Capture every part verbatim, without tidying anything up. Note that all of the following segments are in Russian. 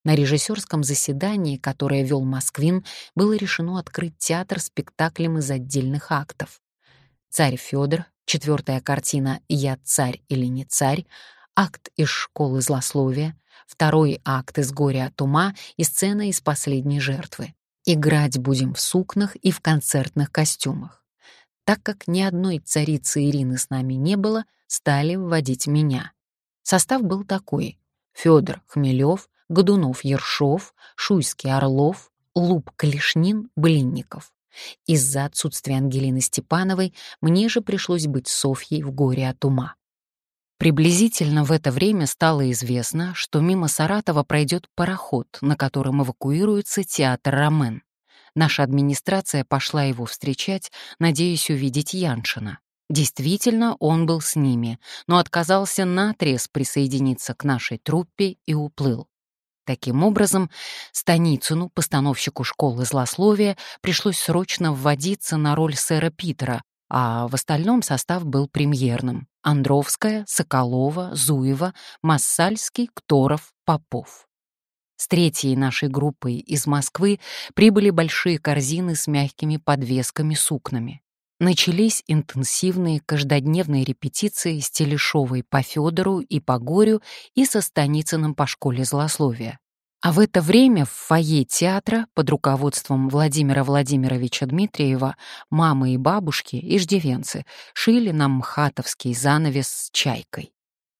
На режиссерском заседании, которое вел Москвин, было решено открыть театр спектаклем из отдельных актов. «Царь Федор», четвертая картина «Я царь или не царь», акт из «Школы злословия», второй акт из «Горя от ума» и сцена из «Последней жертвы». Играть будем в сукнах и в концертных костюмах. Так как ни одной царицы Ирины с нами не было, стали вводить меня. Состав был такой: Федор Хмелев, Годунов Ершов, Шуйский Орлов, Луб Клешнин, Блинников. Из-за отсутствия Ангелины Степановой мне же пришлось быть Софьей в «Горе от ума». Приблизительно в это время стало известно, что мимо Саратова пройдет пароход, на котором эвакуируется театр «Ромен». Наша администрация пошла его встречать, надеясь увидеть Яншина. Действительно, он был с ними, но отказался наотрез присоединиться к нашей труппе и уплыл. Таким образом, Станицыну, постановщику «Школы злословия», пришлось срочно вводиться на роль сэра Питера, а в остальном состав был премьерным: Андровская, Соколова, Зуева, Массальский, Кторов, Попов. С третьей нашей группой из Москвы прибыли большие корзины с мягкими подвесками-сукнами. Начались интенсивные каждодневные репетиции с Телешовой по Федору и по Горю и со Станицыным по «Школе злословия». А в это время в фойе театра под руководством Владимира Владимировича Дмитриева мамы и бабушки, иждивенцы, шили нам мхатовский занавес с чайкой.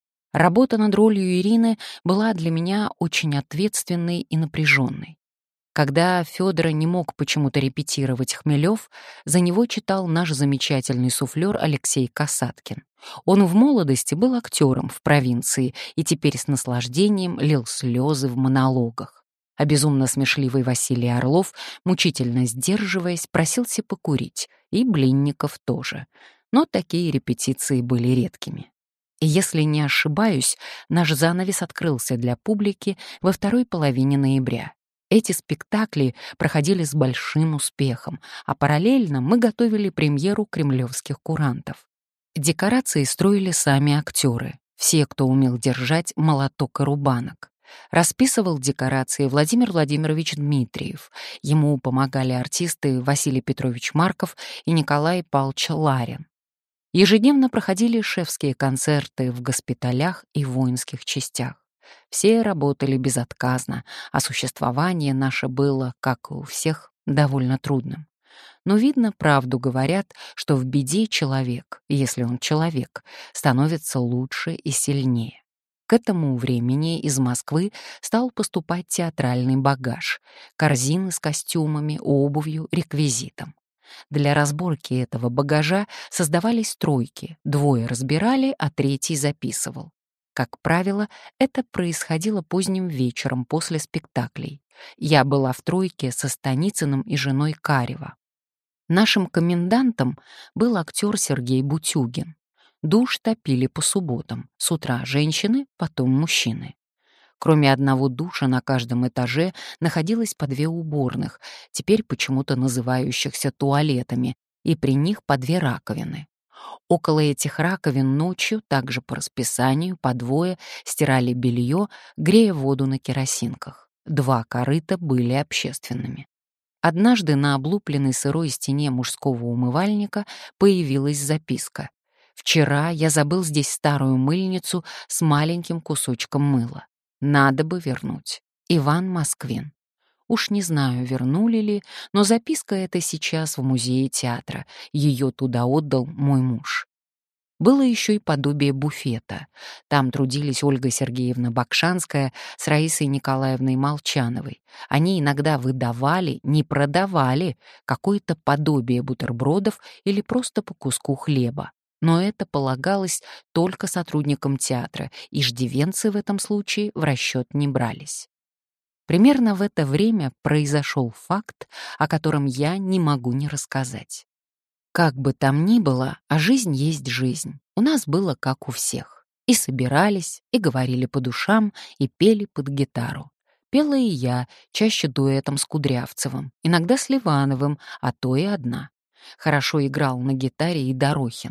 Работа над ролью Ирины была для меня очень ответственной и напряженной. Когда Федора не мог почему-то репетировать Хмелев, за него читал наш замечательный суфлер Алексей Касаткин. Он в молодости был актером в провинции и теперь с наслаждением лил слезы в монологах. А безумно смешливый Василий Орлов, мучительно сдерживаясь, просился покурить, и Блинников тоже. Но такие репетиции были редкими. И если не ошибаюсь, наш занавес открылся для публики во второй половине ноября. Эти спектакли проходили с большим успехом, а параллельно мы готовили премьеру кремлевских курантов. Декорации строили сами актеры, все, кто умел держать молоток и рубанок. Расписывал декорации Владимир Владимирович Дмитриев. Ему помогали артисты Василий Петрович Марков и Николай Павлович Ларин. Ежедневно проходили шефские концерты в госпиталях и воинских частях. Все работали безотказно, а существование наше было, как и у всех, довольно трудным. Но, видно, правду говорят, что в беде человек, если он человек, становится лучше и сильнее. К этому времени из Москвы стал поступать театральный багаж, корзины с костюмами, обувью, реквизитом. Для разборки этого багажа создавались тройки, двое разбирали, а третий записывал. Как правило, это происходило поздним вечером после спектаклей. Я была в тройке со Станицыным и женой Карева. Нашим комендантом был актер Сергей Бутюгин. Душ топили по субботам. С утра женщины, потом мужчины. Кроме одного душа на каждом этаже находилось по две уборных, теперь почему-то называющихся туалетами, и при них по две раковины. Около этих раковин ночью, также по расписанию, по двое стирали белье, грея воду на керосинках. Два корыта были общественными. Однажды на облупленной сырой стене мужского умывальника появилась записка: «Вчера я забыл здесь старую мыльницу с маленьким кусочком мыла. Надо бы вернуть. Иван Москвин». Уж не знаю, вернули ли, но записка эта сейчас в музее театра. Ее туда отдал мой муж. Было еще и подобие буфета. Там трудились Ольга Сергеевна Бакшанская с Раисой Николаевной Молчановой. Они иногда выдавали, не продавали, какое-то подобие бутербродов или просто по куску хлеба. Но это полагалось только сотрудникам театра, иждивенцы в этом случае в расчет не брались. Примерно в это время произошел факт, о котором я не могу не рассказать. Как бы там ни было, а жизнь есть жизнь. У нас было как у всех. И собирались, и говорили по душам, и пели под гитару. Пела и я, чаще дуэтом с Кудрявцевым, иногда с Ливановым, а то и одна. Хорошо играл на гитаре и Дорохин.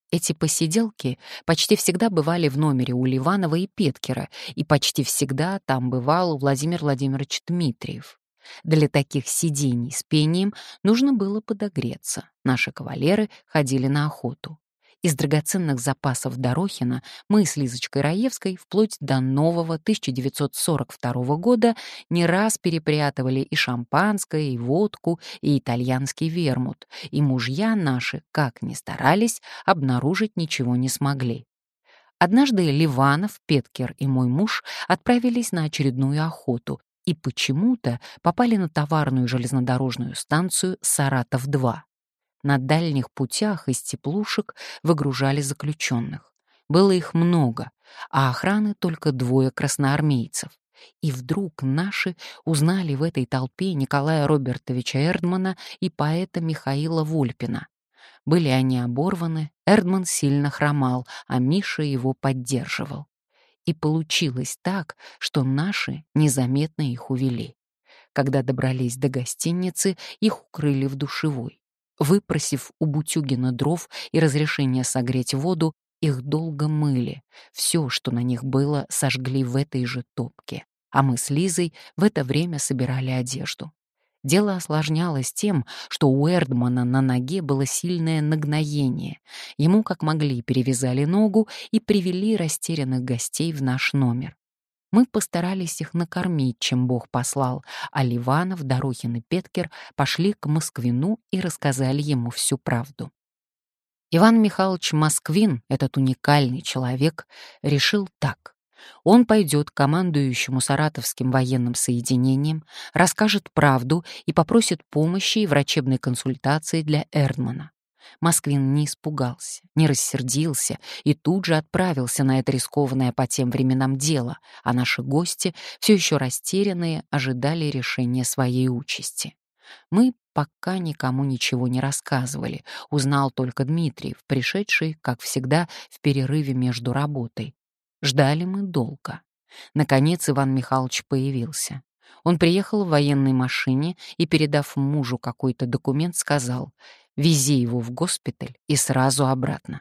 Эти посиделки почти всегда бывали в номере у Ливанова и Петкера, и почти всегда там бывал Владимир Владимирович Дмитриев. Для таких сидений с пением нужно было подогреться. Наши кавалеры ходили на охоту. Из драгоценных запасов Дорохина мы с Лизочкой Раевской вплоть до нового тысяча девятьсот сорок второго года не раз перепрятывали и шампанское, и водку, и итальянский вермут, и мужья наши, как ни старались, обнаружить ничего не смогли. Однажды Ливанов, Петкер и мой муж отправились на очередную охоту и почему-то попали на товарную железнодорожную станцию «Саратов-два». На дальних путях из теплушек выгружали заключенных. Было их много, а охраны только двое красноармейцев. И вдруг наши узнали в этой толпе Николая Робертовича Эрдмана и поэта Михаила Вольпина. Были они оборваны, Эрдман сильно хромал, а Миша его поддерживал. И получилось так, что наши незаметно их увели. Когда добрались до гостиницы, их укрыли в душевой. Выпросив у Бутюгина дров и разрешение согреть воду, их долго мыли. Все, что на них было, сожгли в этой же топке. А мы с Лизой в это время собирали одежду. Дело осложнялось тем, что у Эрдмана на ноге было сильное нагноение. Ему как могли перевязали ногу и привели растерянных гостей в наш номер. Мы постарались их накормить, чем Бог послал, а Ливанов, Дорохин и Петкер пошли к Москвину и рассказали ему всю правду. Иван Михайлович Москвин, этот уникальный человек, решил так. Он пойдет к командующему Саратовским военным соединением, расскажет правду и попросит помощи и врачебной консультации для Эрдмана. Москвин не испугался, не рассердился и тут же отправился на это рискованное по тем временам дело, а наши гости, все еще растерянные, ожидали решения своей участи. Мы пока никому ничего не рассказывали, узнал только Дмитриев, пришедший, как всегда, в перерыве между работой. Ждали мы долго. Наконец Иван Михайлович появился. Он приехал в военной машине и, передав мужу какой-то документ, сказал: «Вези его в госпиталь и сразу обратно».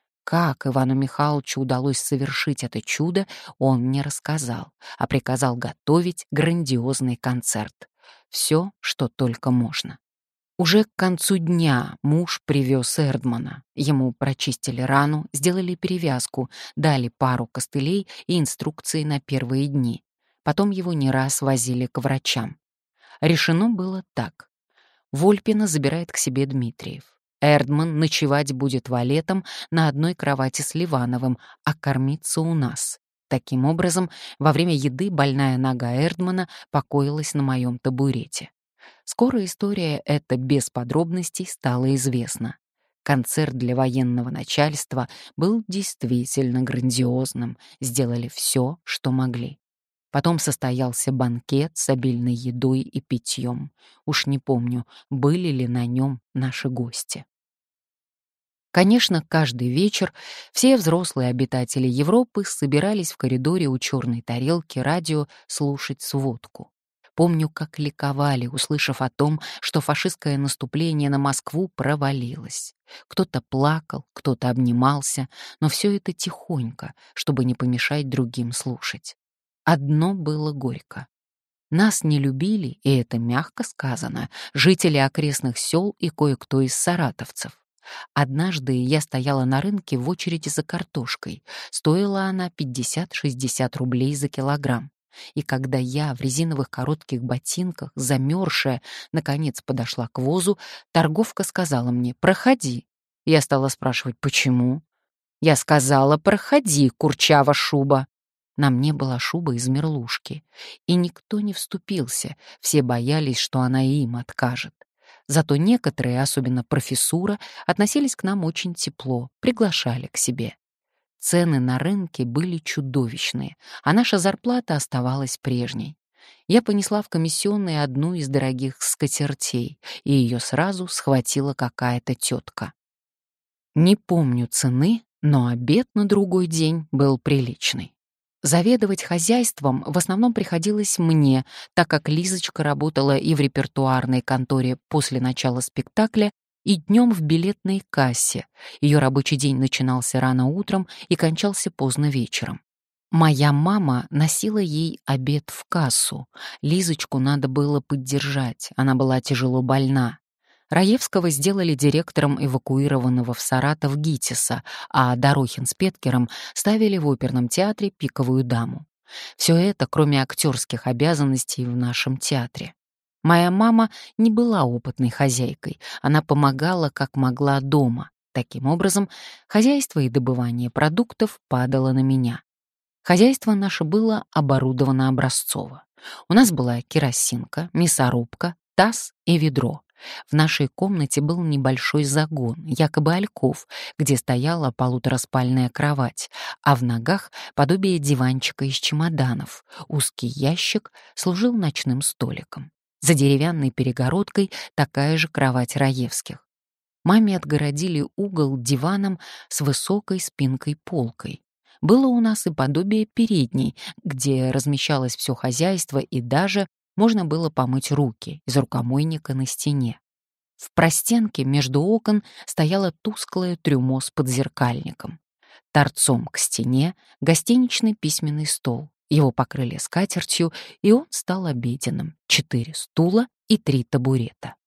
Как Ивану Михайловичу удалось совершить это чудо, он не рассказал, а приказал готовить грандиозный концерт. Все, что только можно. Уже к концу дня муж привез Эрдмана. Ему прочистили рану, сделали перевязку, дали пару костылей и инструкции на первые дни. Потом его не раз возили к врачам. Решено было так. Вольпина забирает к себе Дмитриев. Эрдман ночевать будет валетом на одной кровати с Ливановым, а кормиться у нас. Таким образом, во время еды больная нога Эрдмана покоилась на моем табурете. Скоро история эта без подробностей стала известна. Концерт для военного начальства был действительно грандиозным, сделали все, что могли. Потом состоялся банкет с обильной едой и питьем. Уж не помню, были ли на нем наши гости. Конечно, каждый вечер все взрослые обитатели Европы собирались в коридоре у черной тарелки радио слушать сводку. Помню, как ликовали, услышав о том, что фашистское наступление на Москву провалилось. Кто-то плакал, кто-то обнимался, но все это тихонько, чтобы не помешать другим слушать. Одно было горько. Нас не любили, и это мягко сказано, жители окрестных сел и кое-кто из саратовцев. Однажды я стояла на рынке в очереди за картошкой. Стоила она пятьдесят-шестьдесят рублей за килограмм. И когда я в резиновых коротких ботинках, замерзшая, наконец подошла к возу, торговка сказала мне: «Проходи». Я стала спрашивать: «Почему?» Я сказала: «Проходи, курчава шуба». На мне была шуба из мерлушки, и никто не вступился, все боялись, что она им откажет. Зато некоторые, особенно профессура, относились к нам очень тепло, приглашали к себе. Цены на рынке были чудовищные, а наша зарплата оставалась прежней. Я понесла в комиссионные одну из дорогих скатертей, и ее сразу схватила какая-то тетка. Не помню цены, но обед на другой день был приличный. Заведовать хозяйством в основном приходилось мне, так как Лизочка работала и в репертуарной конторе после начала спектакля, и днем в билетной кассе. Ее рабочий день начинался рано утром и кончался поздно вечером. Моя мама носила ей обед в кассу. Лизочку надо было поддержать, она была тяжело больна. Раевского сделали директором эвакуированного в Саратов ГИТИСа, а Дорохин с Петкером ставили в оперном театре «Пиковую даму». Все это, кроме актерских обязанностей в нашем театре. Моя мама не была опытной хозяйкой, она помогала как могла дома. Таким образом, хозяйство и добывание продуктов падало на меня. Хозяйство наше было оборудовано образцово. У нас была керосинка, мясорубка, таз и ведро. В нашей комнате был небольшой загон, якобы альков, где стояла полутораспальная кровать, а в ногах подобие диванчика из чемоданов. Узкий ящик служил ночным столиком. За деревянной перегородкой такая же кровать Раевских. Маме отгородили угол диваном с высокой спинкой-полкой. Было у нас и подобие передней, где размещалось все хозяйство и даже можно было помыть руки из рукомойника на стене. В простенке между окон стояло тусклое трюмо с подзеркальником. Торцом к стене гостиничный письменный стол. Его покрыли скатертью, и он стал обеденным. Четыре стула и три табурета.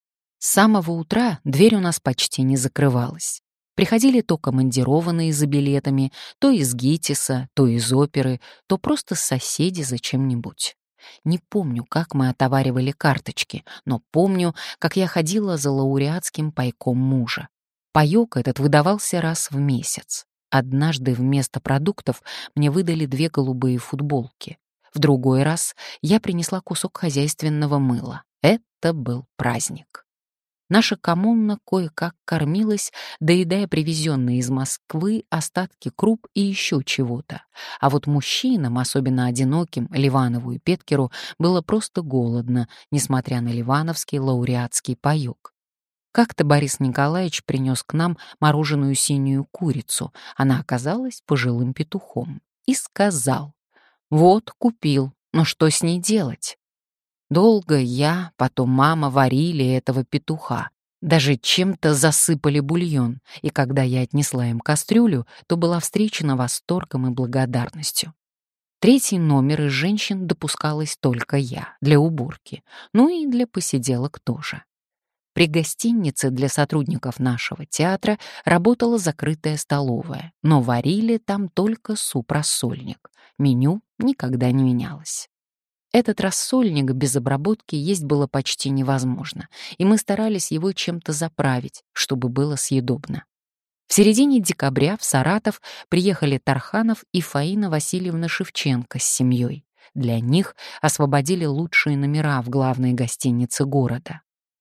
С самого утра дверь у нас почти не закрывалась. Приходили то командированные за билетами, то из ГИТИСа, то из оперы, то просто соседи за чем-нибудь. Не помню, как мы отоваривали карточки, но помню, как я ходила за лауреатским пайком мужа. Паёк этот выдавался раз в месяц. Однажды вместо продуктов мне выдали две голубые футболки. В другой раз я принесла кусок хозяйственного мыла. Это был праздник. Наша коммуна кое-как кормилась, доедая привезенные из Москвы остатки круп и еще чего-то. А вот мужчинам, особенно одиноким, Ливанову и Петкеру, было просто голодно, несмотря на ливановский лауреатский паёк. Как-то Борис Николаевич принес к нам мороженую синюю курицу, она оказалась пожилым петухом, и сказал: «Вот, купил, но что с ней делать?» Долго я, потом мама варили этого петуха. Даже чем-то засыпали бульон, и когда я отнесла им кастрюлю, то была встречена восторгом и благодарностью. Третий номер из женщин допускалась только я, для уборки, ну и для посиделок тоже. При гостинице для сотрудников нашего театра работала закрытая столовая, но варили там только суп-рассольник. Меню никогда не менялось. Этот рассольник без обработки есть было почти невозможно, и мы старались его чем-то заправить, чтобы было съедобно. В середине декабря в Саратов приехали Тарханов и Фаина Васильевна Шевченко с семьей. Для них освободили лучшие номера в главной гостинице города.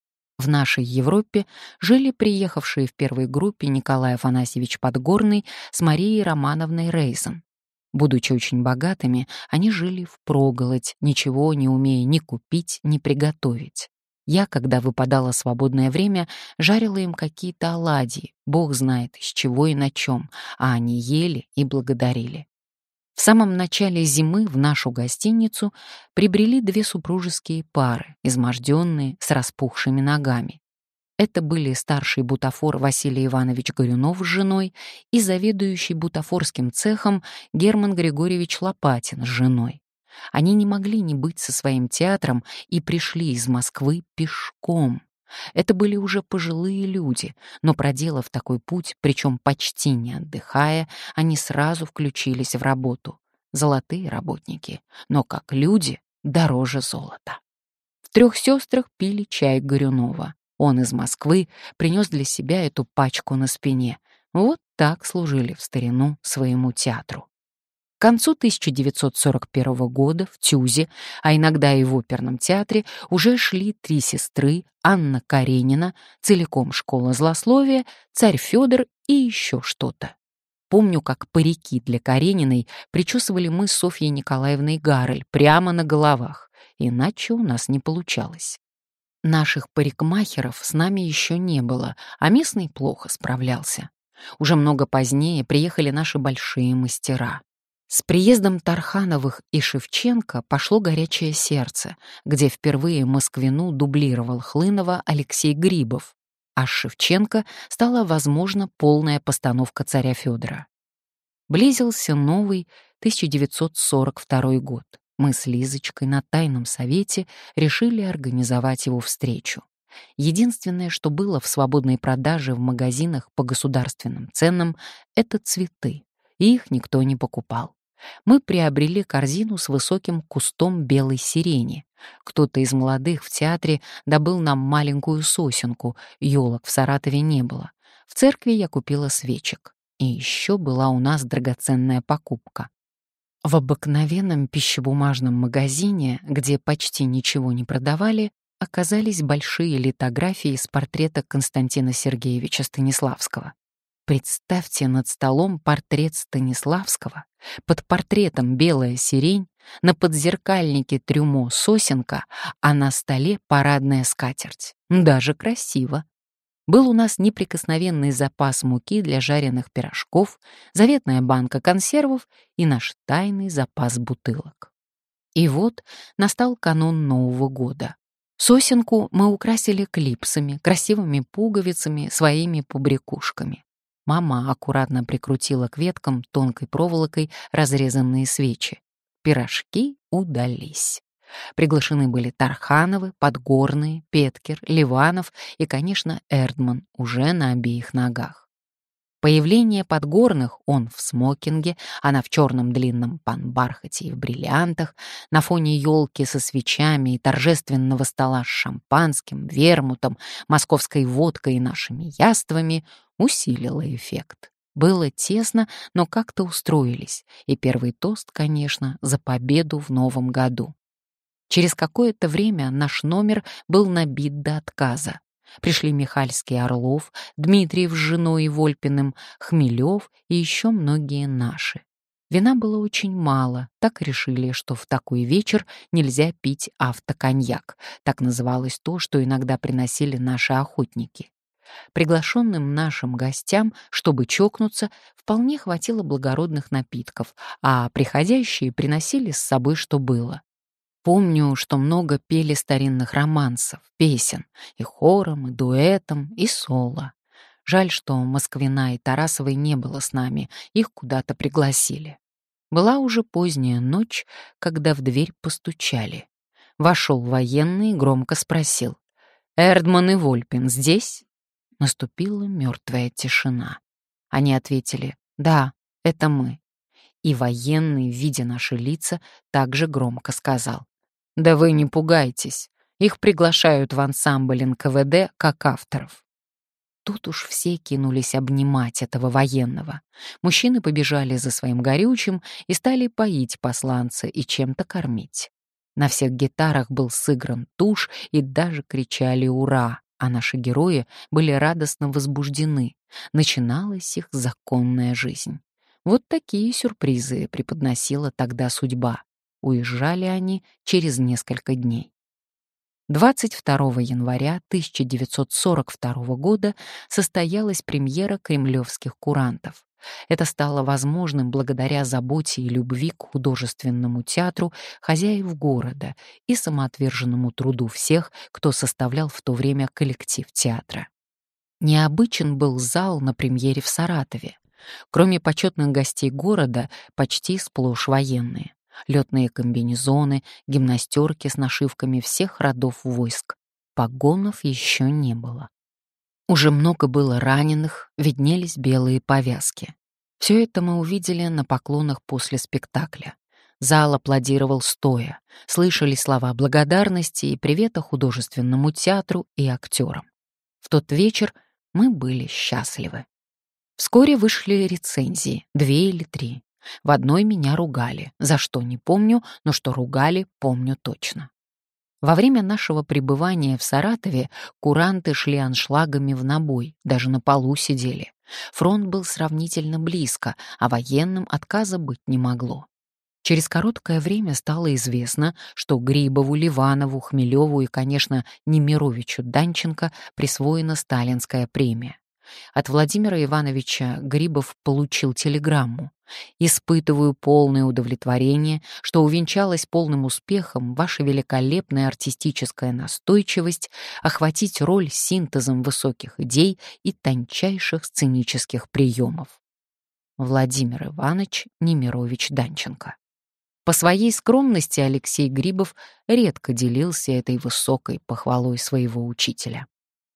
В нашей Европе жили приехавшие в первой группе Николай Афанасьевич Подгорный с Марией Романовной Рейзен. Будучи очень богатыми, они жили впроголодь, ничего не умея ни купить, ни приготовить. Я, когда выпадало свободное время, жарила им какие-то оладьи, бог знает из чего и на чем, а они ели и благодарили. В самом начале зимы в нашу гостиницу прибрели две супружеские пары, изможденные, с распухшими ногами. Это были старший бутафор Василий Иванович Горюнов с женой и заведующий бутафорским цехом Герман Григорьевич Лопатин с женой. Они не могли не быть со своим театром и пришли из Москвы пешком. Это были уже пожилые люди, но, проделав такой путь, причем почти не отдыхая, они сразу включились в работу. Золотые работники, но как люди дороже золота. В «Трех сестрах» пили чай Горюнова. Он из Москвы принес для себя эту пачку на спине. Вот так служили в старину своему театру. К концу тысяча девятьсот сорок первого года в ТЮЗе, а иногда и в оперном театре, уже шли три сестры: Анна Каренина, целиком школа злословия, царь Федор и еще что-то. Помню, как парики для Карениной причесывали мы с Софьей Николаевной Гарель прямо на головах, иначе у нас не получалось. Наших парикмахеров с нами еще не было, а местный плохо справлялся. Уже много позднее приехали наши большие мастера. С приездом Тархановых и Шевченко пошло «Горячее сердце», где впервые Москвину дублировал Хлынова Алексей Грибов. а с Шевченко стала возможна полная постановка царя Федора. Близился новый тысяча девятьсот сорок второй год. Мы с Лизочкой на тайном совете решили организовать его встречу. Единственное, что было в свободной продаже в магазинах по государственным ценам, это цветы, и их никто не покупал. Мы приобрели корзину с высоким кустом белой сирени. Кто-то из молодых в театре добыл нам маленькую сосенку, елок в Саратове не было. В церкви я купила свечек. И еще была у нас драгоценная покупка. В обыкновенном пищебумажном магазине, где почти ничего не продавали, оказались большие литографии с портрета Константина Сергеевича Станиславского. Представьте над столом портрет Станиславского, под портретом белая сирень, на подзеркальнике трюмо сосенка, а на столе парадная скатерть. Даже красиво. Был у нас неприкосновенный запас муки для жареных пирожков, заветная банка консервов и наш тайный запас бутылок. И вот настал канун Нового года. Сосенку мы украсили клипсами, красивыми пуговицами, своими побрякушками. Мама аккуратно прикрутила к веткам тонкой проволокой разрезанные свечи. Пирожки удались. Приглашены были Тархановы, Подгорные, Петкер, Ливанов и, конечно, Эрдман уже на обеих ногах. Появление Подгорных, он в смокинге, она в черном длинном панбархате и в бриллиантах, на фоне елки со свечами и торжественного стола с шампанским, вермутом, московской водкой и нашими яствами усилило эффект. Было тесно, но как-то устроились, и первый тост, конечно, за победу в новом году. Через какое-то время наш номер был набит до отказа. Пришли Михальский, Орлов, Дмитриев с женой и Вольпиным, Хмелев и еще многие наши. Вина было очень мало, так решили, что в такой вечер нельзя пить автоконьяк. Так называлось то, что иногда приносили наши охотники. Приглашенным нашим гостям, чтобы чокнуться, вполне хватило благородных напитков, а приходящие приносили с собой, что было. Помню, что много пели старинных романсов, песен, и хором, и дуэтом, и соло. Жаль, что Москвина и Тарасовой не было с нами, их куда-то пригласили. Была уже поздняя ночь, когда в дверь постучали. Вошел военный и громко спросил: «Эрдман и Вольпин здесь?» Наступила мертвая тишина. Они ответили: «Да, это мы». И военный, видя наши лица, также громко сказал: «Да вы не пугайтесь, их приглашают в ансамбль эн ка вэ дэ как авторов». Тут уж все кинулись обнимать этого военного. Мужчины побежали за своим горючим и стали поить посланца и чем-то кормить. На всех гитарах был сыгран тушь и даже кричали «Ура!», а наши герои были радостно возбуждены. Начиналась их законная жизнь. Вот такие сюрпризы преподносила тогда судьба. Уезжали они через несколько дней. двадцать второго января тысяча девятьсот сорок второго года состоялась премьера кремлевских курантов. Это стало возможным благодаря заботе и любви к художественному театру хозяев города и самоотверженному труду всех, кто составлял в то время коллектив театра. Необычен был зал на премьере в Саратове. Кроме почетных гостей города, почти сплошь военные. Летные комбинезоны, гимнастерки с нашивками всех родов войск. Погонов еще не было. Уже много было раненых, виднелись белые повязки. Все это мы увидели на поклонах после спектакля. Зал аплодировал стоя, слышали слова благодарности и привета художественному театру и актерам. В тот вечер мы были счастливы. Вскоре вышли рецензии, две или три. В одной меня ругали, за что не помню, но что ругали, помню точно. Во время нашего пребывания в Саратове куранты шли аншлагами в набой, даже на полу сидели. Фронт был сравнительно близко, а военным отказа быть не могло. Через короткое время стало известно, что Грибову, Ливанову, Хмелеву и, конечно, Немировичу Данченко присвоена сталинская премия. От Владимира Ивановича Грибов получил телеграмму. «Испытываю полное удовлетворение, что увенчалась полным успехом ваша великолепная артистическая настойчивость охватить роль синтезом высоких идей и тончайших сценических приемов». Владимир Иванович Немирович Данченко. По своей скромности Алексей Грибов редко делился этой высокой похвалой своего учителя.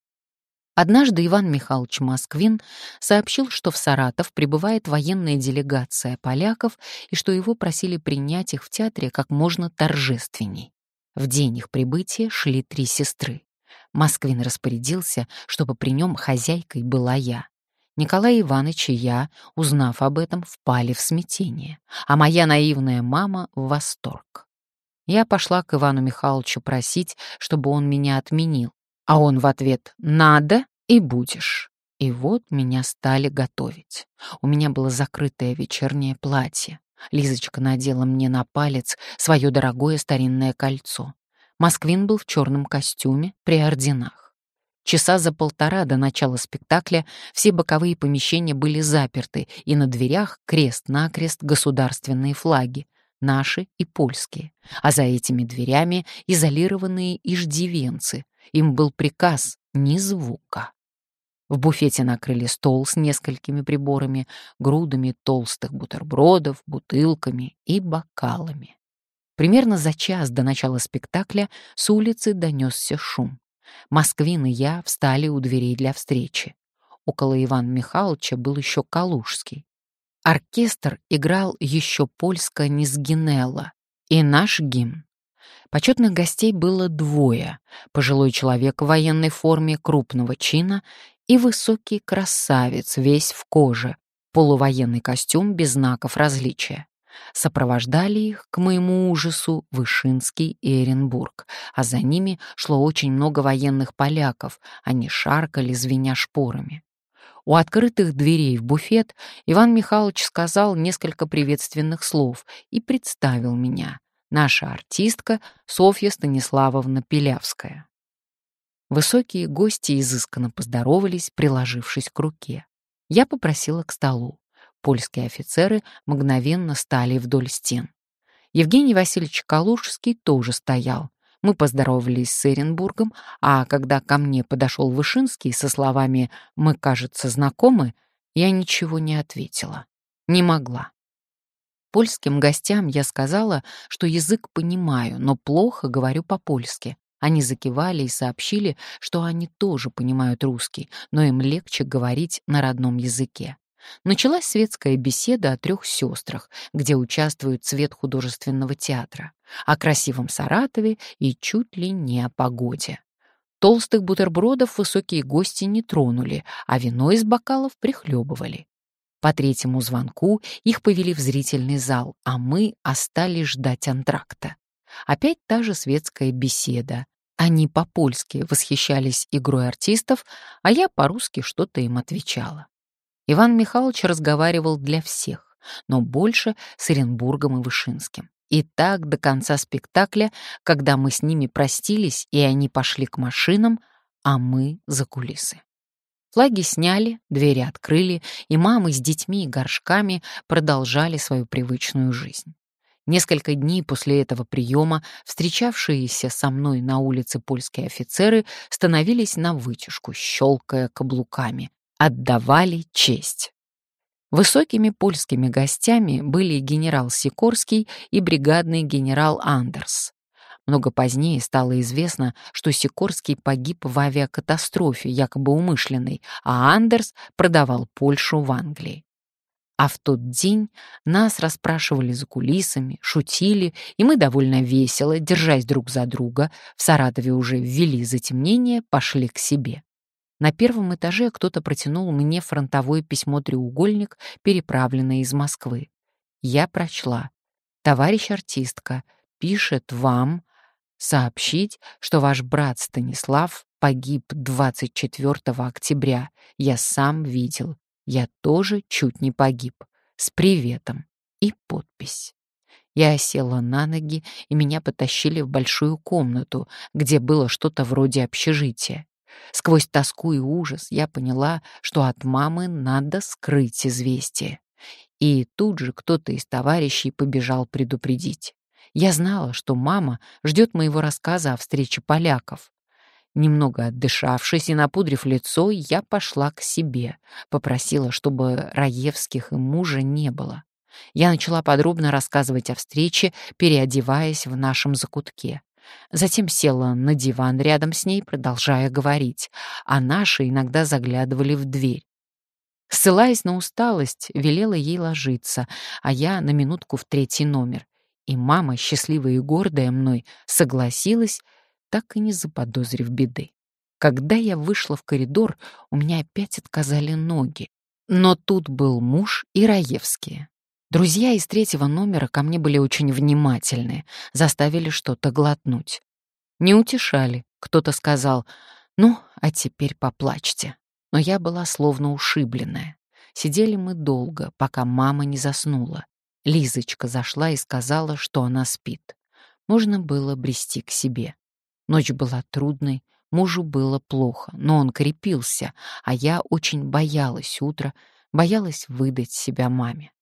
Однажды Иван Михайлович Москвин сообщил, что в Саратов прибывает военная делегация поляков и что его просили принять их в театре как можно торжественней. В день их прибытия шли три сестры. Москвин распорядился, чтобы при нем хозяйкой была я. Николай Иванович и я, узнав об этом, впали в смятение, а моя наивная мама — в восторг. Я пошла к Ивану Михайловичу просить, чтобы он меня отменил, а он в ответ: «Надо и будешь». И вот меня стали готовить. У меня было закрытое вечернее платье. Лизочка надела мне на палец свое дорогое старинное кольцо. Москвин был в черном костюме при орденах. Часа за полтора до начала спектакля все боковые помещения были заперты, и на дверях крест-накрест государственные флаги, наши и польские, а за этими дверями изолированные иждивенцы. Им был приказ ни звука. В буфете накрыли стол с несколькими приборами, грудами толстых бутербродов, бутылками и бокалами. Примерно за час до начала спектакля с улицы донесся шум. Москвин и я встали у дверей для встречи. Около Ивана Михайловича был еще Калужский. Оркестр играл еще польско «Низгинелла» и наш гимн. Почетных гостей было двое: пожилой человек в военной форме крупного чина и высокий красавец, весь в коже, полувоенный костюм без знаков различия. Сопровождали их, к моему ужасу, Вышинский и Эренбург, а за ними шло очень много военных поляков, они шаркали, звеня шпорами. У открытых дверей в буфет Иван Михайлович сказал несколько приветственных слов и представил меня: наша артистка Софья Станиславовна Пилявская. Высокие гости изысканно поздоровались, приложившись к руке. Я попросила к столу. Польские офицеры мгновенно стали вдоль стен. Евгений Васильевич Калужский тоже стоял. Мы поздоровались с Эренбургом, а когда ко мне подошел Вышинский со словами «Мы, кажется, знакомы», я ничего не ответила. Не могла. Польским гостям я сказала, что язык понимаю, но плохо говорю по-польски. Они закивали и сообщили, что они тоже понимают русский, но им легче говорить на родном языке. Началась светская беседа о трех сестрах, где участвует цвет художественного театра, о красивом Саратове и чуть ли не о погоде. Толстых бутербродов высокие гости не тронули, а вино из бокалов прихлебывали. По третьему звонку их повели в зрительный зал, а мы остались ждать антракта. Опять та же светская беседа. Они по-польски восхищались игрой артистов, а я по-русски что-то им отвечала. Иван Михайлович разговаривал для всех, но больше с Эренбургом и Вышинским. И так до конца спектакля, когда мы с ними простились, и они пошли к машинам, а мы за кулисы. Флаги сняли, двери открыли, и мамы с детьми и горшками продолжали свою привычную жизнь. Несколько дней после этого приема встречавшиеся со мной на улице польские офицеры становились на вытяжку, щелкая каблуками, отдавали честь. Высокими польскими гостями были генерал Сикорский и бригадный генерал Андерс. Много позднее стало известно, что Сикорский погиб в авиакатастрофе, якобы умышленной, а Андерс продавал Польшу в Англии. А в тот день нас расспрашивали за кулисами, шутили, и мы довольно весело, держась друг за друга, в Саратове уже ввели затемнение, пошли к себе. На первом этаже кто-то протянул мне фронтовое письмо-треугольник, переправленное из Москвы. Я прочла: «Товарищ артистка пишет вам сообщить, что ваш брат Станислав погиб двадцать четвёртого октября. Я сам видел. Я тоже чуть не погиб. С приветом». И подпись. Я села на ноги, и меня потащили в большую комнату, где было что-то вроде общежития. Сквозь тоску и ужас я поняла, что от мамы надо скрыть известие. И тут же кто-то из товарищей побежал предупредить. Я знала, что мама ждет моего рассказа о встрече поляков. Немного отдышавшись и напудрив лицо, я пошла к себе, попросила, чтобы Раевских и мужа не было. Я начала подробно рассказывать о встрече, переодеваясь в нашем закутке. Затем села на диван рядом с ней, продолжая говорить, а наши иногда заглядывали в дверь. Ссылаясь на усталость, велела ей ложиться, а я на минутку в третий номер. И мама, счастливая и гордая мной, согласилась, так и не заподозрив беды. Когда я вышла в коридор, у меня опять отказали ноги. Но тут был муж и Раевские. Друзья из третьего номера ко мне были очень внимательны, заставили что-то глотнуть. Не утешали. Кто-то сказал: «Ну, а теперь поплачьте». Но я была словно ушибленная. Сидели мы долго, пока мама не заснула. Лизочка зашла и сказала, что она спит. Можно было брести к себе. Ночь была трудной, мужу было плохо, но он крепился, а я очень боялась утра, боялась выдать себя маме.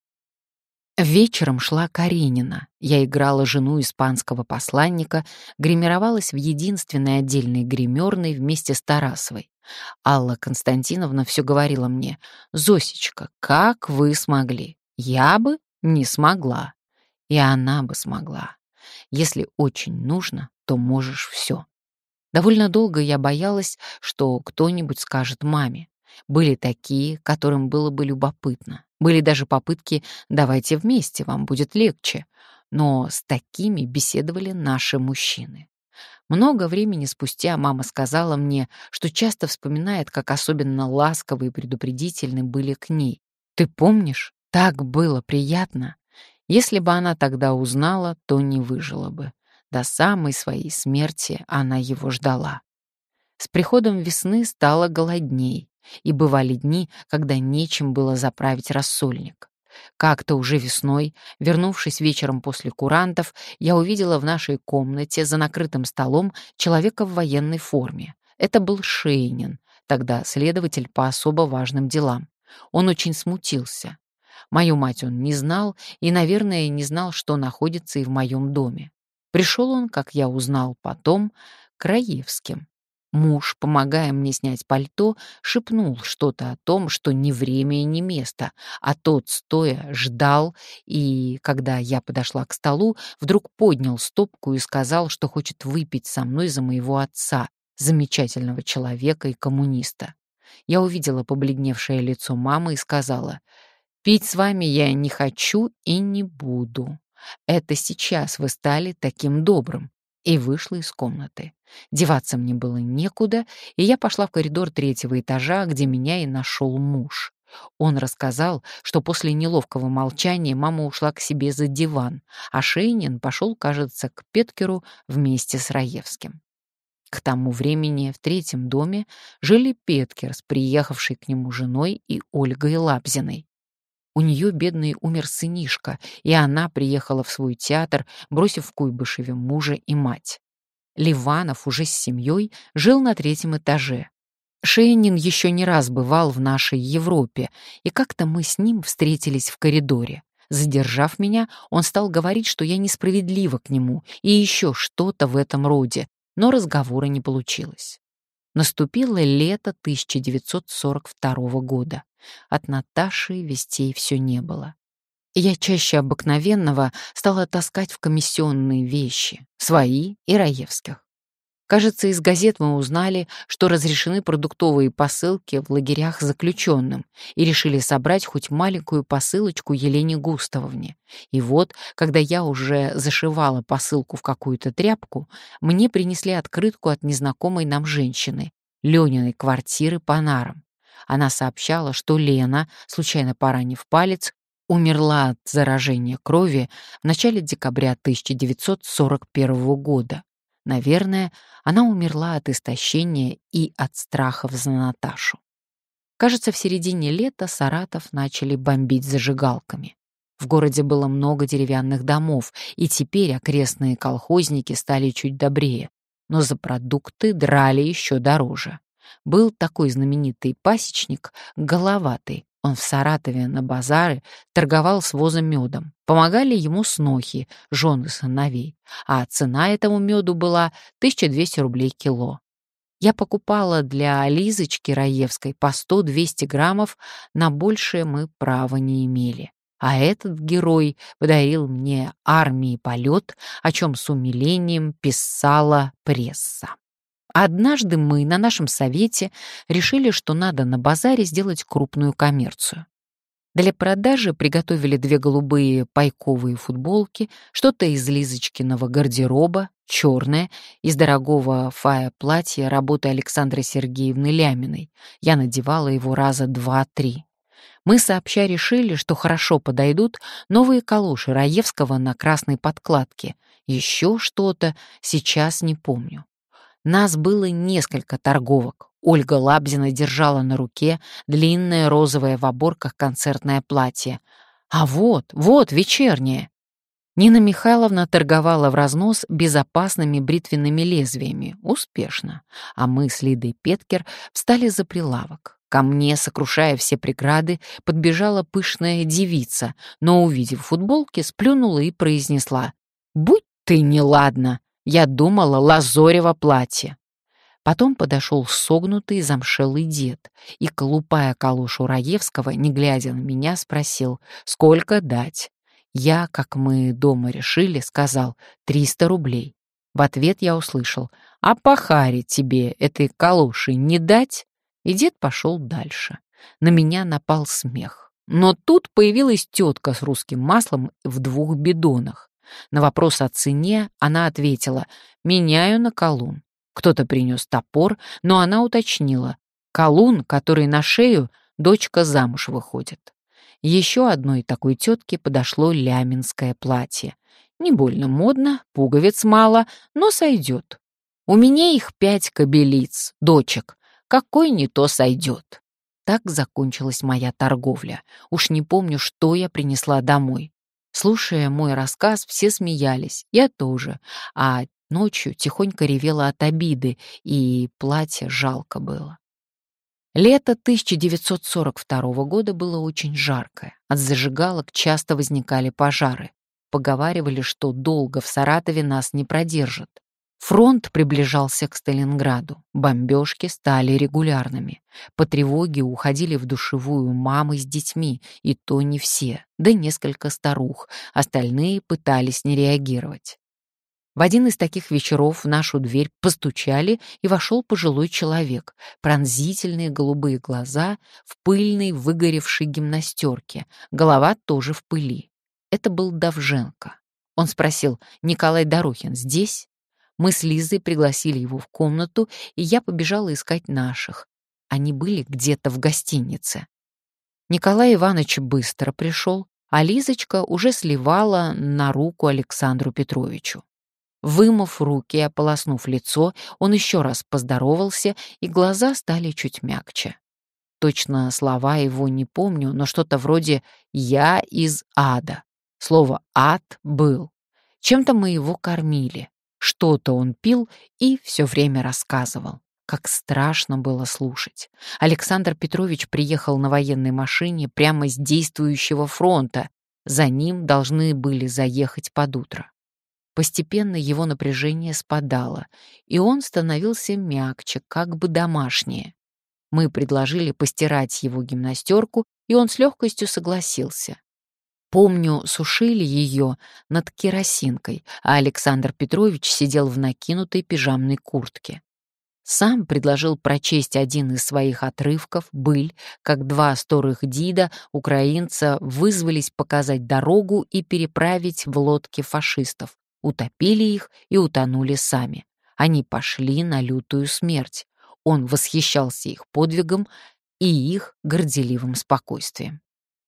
Вечером шла Каренина. Я играла жену испанского посланника, гримировалась в единственной отдельной гримерной вместе с Тарасовой. Алла Константиновна все говорила мне: «Зосечка, как вы смогли? Я бы не смогла. И она бы смогла. Если очень нужно, то можешь все». Довольно долго я боялась, что кто-нибудь скажет маме. Были такие, которым было бы любопытно. Были даже попытки «давайте вместе, вам будет легче». Но с такими беседовали наши мужчины. Много времени спустя мама сказала мне, что часто вспоминает, как особенно ласковы и предупредительны были к ней. «Ты помнишь? Так было приятно». Если бы она тогда узнала, то не выжила бы. До самой своей смерти она его ждала. С приходом весны стало голодней, и бывали дни, когда нечем было заправить рассольник. Как-то уже весной, вернувшись вечером после курантов, я увидела в нашей комнате за накрытым столом человека в военной форме. Это был Шейнин, тогда следователь по особо важным делам. Он очень смутился. Мою мать он не знал и, наверное, не знал, что находится и в моем доме. Пришел он, как я узнал потом, к Раевским. Муж, помогая мне снять пальто, шепнул что-то о том, что ни время и ни место, а тот, стоя, ждал, и, когда я подошла к столу, вдруг поднял стопку и сказал, что хочет выпить со мной за моего отца, замечательного человека и коммуниста. Я увидела побледневшее лицо мамы и сказала: «Пить с вами я не хочу и не буду. Это сейчас вы стали таким добрым». И вышла из комнаты. Деваться мне было некуда, и я пошла в коридор третьего этажа, где меня и нашел муж. Он рассказал, что после неловкого молчания мама ушла к себе за диван, а Шейнин пошел, кажется, к Петкеру вместе с Раевским. К тому времени в третьем доме жили Петкер с приехавшей к нему женой и Ольгой Лабзиной. У нее, бедный, умер сынишка, и она приехала в свой театр, бросив в Куйбышеве мужа и мать. Ливанов уже с семьей жил на третьем этаже. Шейнин еще не раз бывал в нашей Европе, и как-то мы с ним встретились в коридоре. Задержав меня, он стал говорить, что я несправедлива к нему, и еще что-то в этом роде, но разговора не получилось. Наступило лето тысяча девятьсот сорок второго года. От Наташи вестей все не было. Я чаще обыкновенного стала таскать в комиссионные вещи, свои и Раевских. Кажется, из газет мы узнали, что разрешены продуктовые посылки в лагерях заключенным, и решили собрать хоть маленькую посылочку Елене Густавовне. И вот, когда я уже зашивала посылку в какую-то тряпку, мне принесли открытку от незнакомой нам женщины, Лениной квартиры по Нарам. Она сообщала, что Лена, случайно поранив палец, умерла от заражения крови в начале декабря тысяча девятьсот сорок первого года. Наверное, она умерла от истощения и от страхов за Наташу. Кажется, в середине лета Саратов начали бомбить зажигалками. В городе было много деревянных домов, и теперь окрестные колхозники стали чуть добрее, но за продукты драли еще дороже. Был такой знаменитый пасечник, Головатый. Он в Саратове на базары торговал с возом медом. Помогали ему снохи, жены сыновей, а цена этому меду была тысяча двести рублей кило. Я покупала для Лизочки Раевской по сто-двести граммов, на большее мы права не имели. А этот герой подарил мне армии полет, о чем с умилением писала пресса. Однажды мы на нашем совете решили, что надо на базаре сделать крупную коммерцию. Для продажи приготовили две голубые пайковые футболки, что-то из Лизочкиного гардероба, черное, из дорогого фая-платья работы Александры Сергеевны Ляминой. Я надевала его раза два-три. Мы сообща решили, что хорошо подойдут новые калоши Раевского на красной подкладке. Еще что-то, сейчас не помню. Нас было несколько торговок. Ольга Лабзина держала на руке длинное розовое в оборках концертное платье. А вот, вот вечернее. Нина Михайловна торговала в разнос безопасными бритвенными лезвиями. Успешно. А мы с Лидой Петкер встали за прилавок. Ко мне, сокрушая все преграды, подбежала пышная девица, но, увидев футболки, сплюнула и произнесла: «Будь ты неладна! Я думала, лазорево платье». Потом подошел согнутый замшелый дед и, колупая калошу Раевского, не глядя на меня, спросил: «Сколько дать?» Я, как мы дома решили, сказал: «триста рублей». В ответ я услышал: «А похарить тебе этой калоши не дать?» И дед пошел дальше. На меня напал смех. Но тут появилась тетка с русским маслом в двух бидонах. На вопрос о цене она ответила: «Меняю на колун». Кто-то принес топор, но она уточнила: «Колун, который на шею, дочка замуж выходит». Еще одной такой тетке подошло ляминское платье. Не больно модно, пуговиц мало, но сойдет. У меня их пять кобелиц, дочек. Какой не то сойдет. Так закончилась моя торговля. Уж не помню, что я принесла домой. Слушая мой рассказ, все смеялись, я тоже, а ночью тихонько ревела от обиды, и платье жалко было. Лето тысяча девятьсот сорок второго года было очень жаркое. От зажигалок часто возникали пожары. Поговаривали, что долго в Саратове нас не продержат. Фронт приближался к Сталинграду. Бомбежки стали регулярными. По тревоге уходили в душевую мамы с детьми, и то не все, да несколько старух. Остальные пытались не реагировать. В один из таких вечеров в нашу дверь постучали, и вошел пожилой человек, пронзительные голубые глаза, в пыльной выгоревшей гимнастерке, голова тоже в пыли. Это был Довженко. Он спросил: «Николай Дорохин здесь?» Мы с Лизой пригласили его в комнату, и я побежала искать наших. Они были где-то в гостинице. Николай Иванович быстро пришел, а Лизочка уже сливала на руку Александру Петровичу. Вымыв руки и ополоснув лицо, он еще раз поздоровался, и глаза стали чуть мягче. Точно слова его не помню, но что-то вроде «я из ада». Слово «ад» был. Чем-то мы его кормили. Что-то он пил и все время рассказывал. Как страшно было слушать. Александр Петрович приехал на военной машине прямо с действующего фронта. За ним должны были заехать под утро. Постепенно его напряжение спадало, и он становился мягче, как бы домашнее. Мы предложили постирать его гимнастерку, и он с легкостью согласился. Помню, сушили ее над керосинкой, а Александр Петрович сидел в накинутой пижамной куртке. Сам предложил прочесть один из своих отрывков «Быль», как два сторых дида, украинца, вызвались показать дорогу и переправить в лодке фашистов. Утопили их и утонули сами. Они пошли на лютую смерть. Он восхищался их подвигом и их горделивым спокойствием.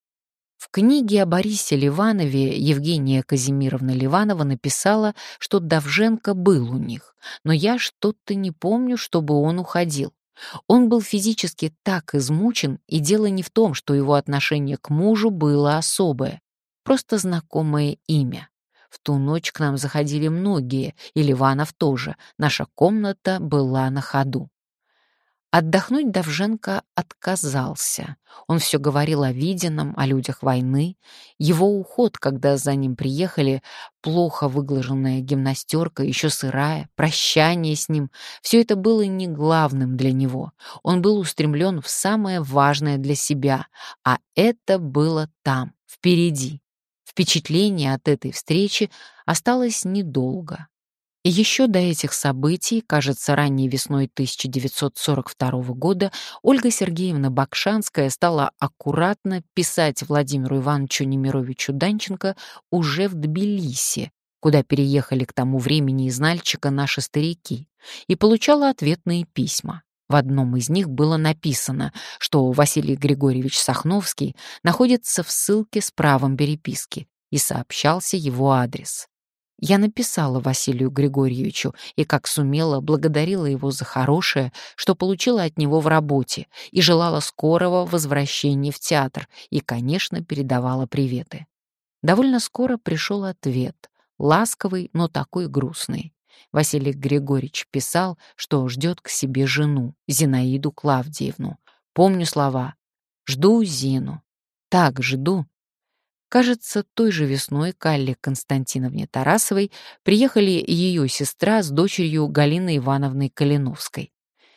В книге о Борисе Ливанове Евгения Казимировна Ливанова написала, что Довженко был у них, но я что-то не помню, чтобы он уходил. Он был физически так измучен, и дело не в том, что его отношение к мужу было особое, просто знакомое имя. В ту ночь к нам заходили многие, и Ливанов тоже. Наша комната была на ходу. Отдохнуть Довженко отказался. Он все говорил о виденном, о людях войны. Его уход, когда за ним приехали, плохо выглаженная гимнастерка, еще сырая, прощание с ним — все это было не главным для него. Он был устремлен в самое важное для себя, а это было там, впереди. Впечатление от этой встречи осталось недолго. И еще до этих событий, кажется, ранней весной тысяча девятьсот сорок второго года, Ольга Сергеевна Бакшанская стала аккуратно писать Владимиру Ивановичу Немировичу Данченко уже в Тбилиси, куда переехали к тому времени из Нальчика наши старики, и получала ответные письма. В одном из них было написано, что Василий Григорьевич Сахновский находится в ссылке с правом переписки, и сообщался его адрес. Я написала Василию Григорьевичу и, как сумела, благодарила его за хорошее, что получила от него в работе, и желала скорого возвращения в театр, и, конечно, передавала приветы. Довольно скоро пришел ответ, ласковый, но такой грустный. Василий Григорьевич писал, что ждет к себе жену, Зинаиду Клавдиевну. Помню слова «Жду Зину». Так, жду. Кажется, той же весной к Алле Константиновне Тарасовой приехали ее сестра с дочерью Галиной Ивановной Калиновской.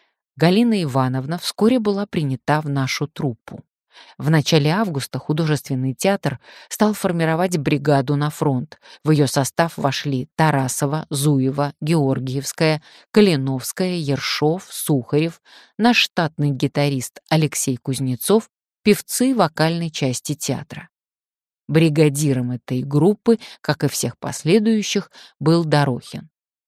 Галина Ивановна вскоре была принята в нашу труппу. В начале августа художественный театр стал формировать бригаду на фронт. В ее состав вошли Тарасова, Зуева, Георгиевская, Калиновская, Ершов, Сухарев, наш штатный гитарист Алексей Кузнецов, певцы вокальной части театра. Бригадиром этой группы, как и всех последующих, был Дорохин.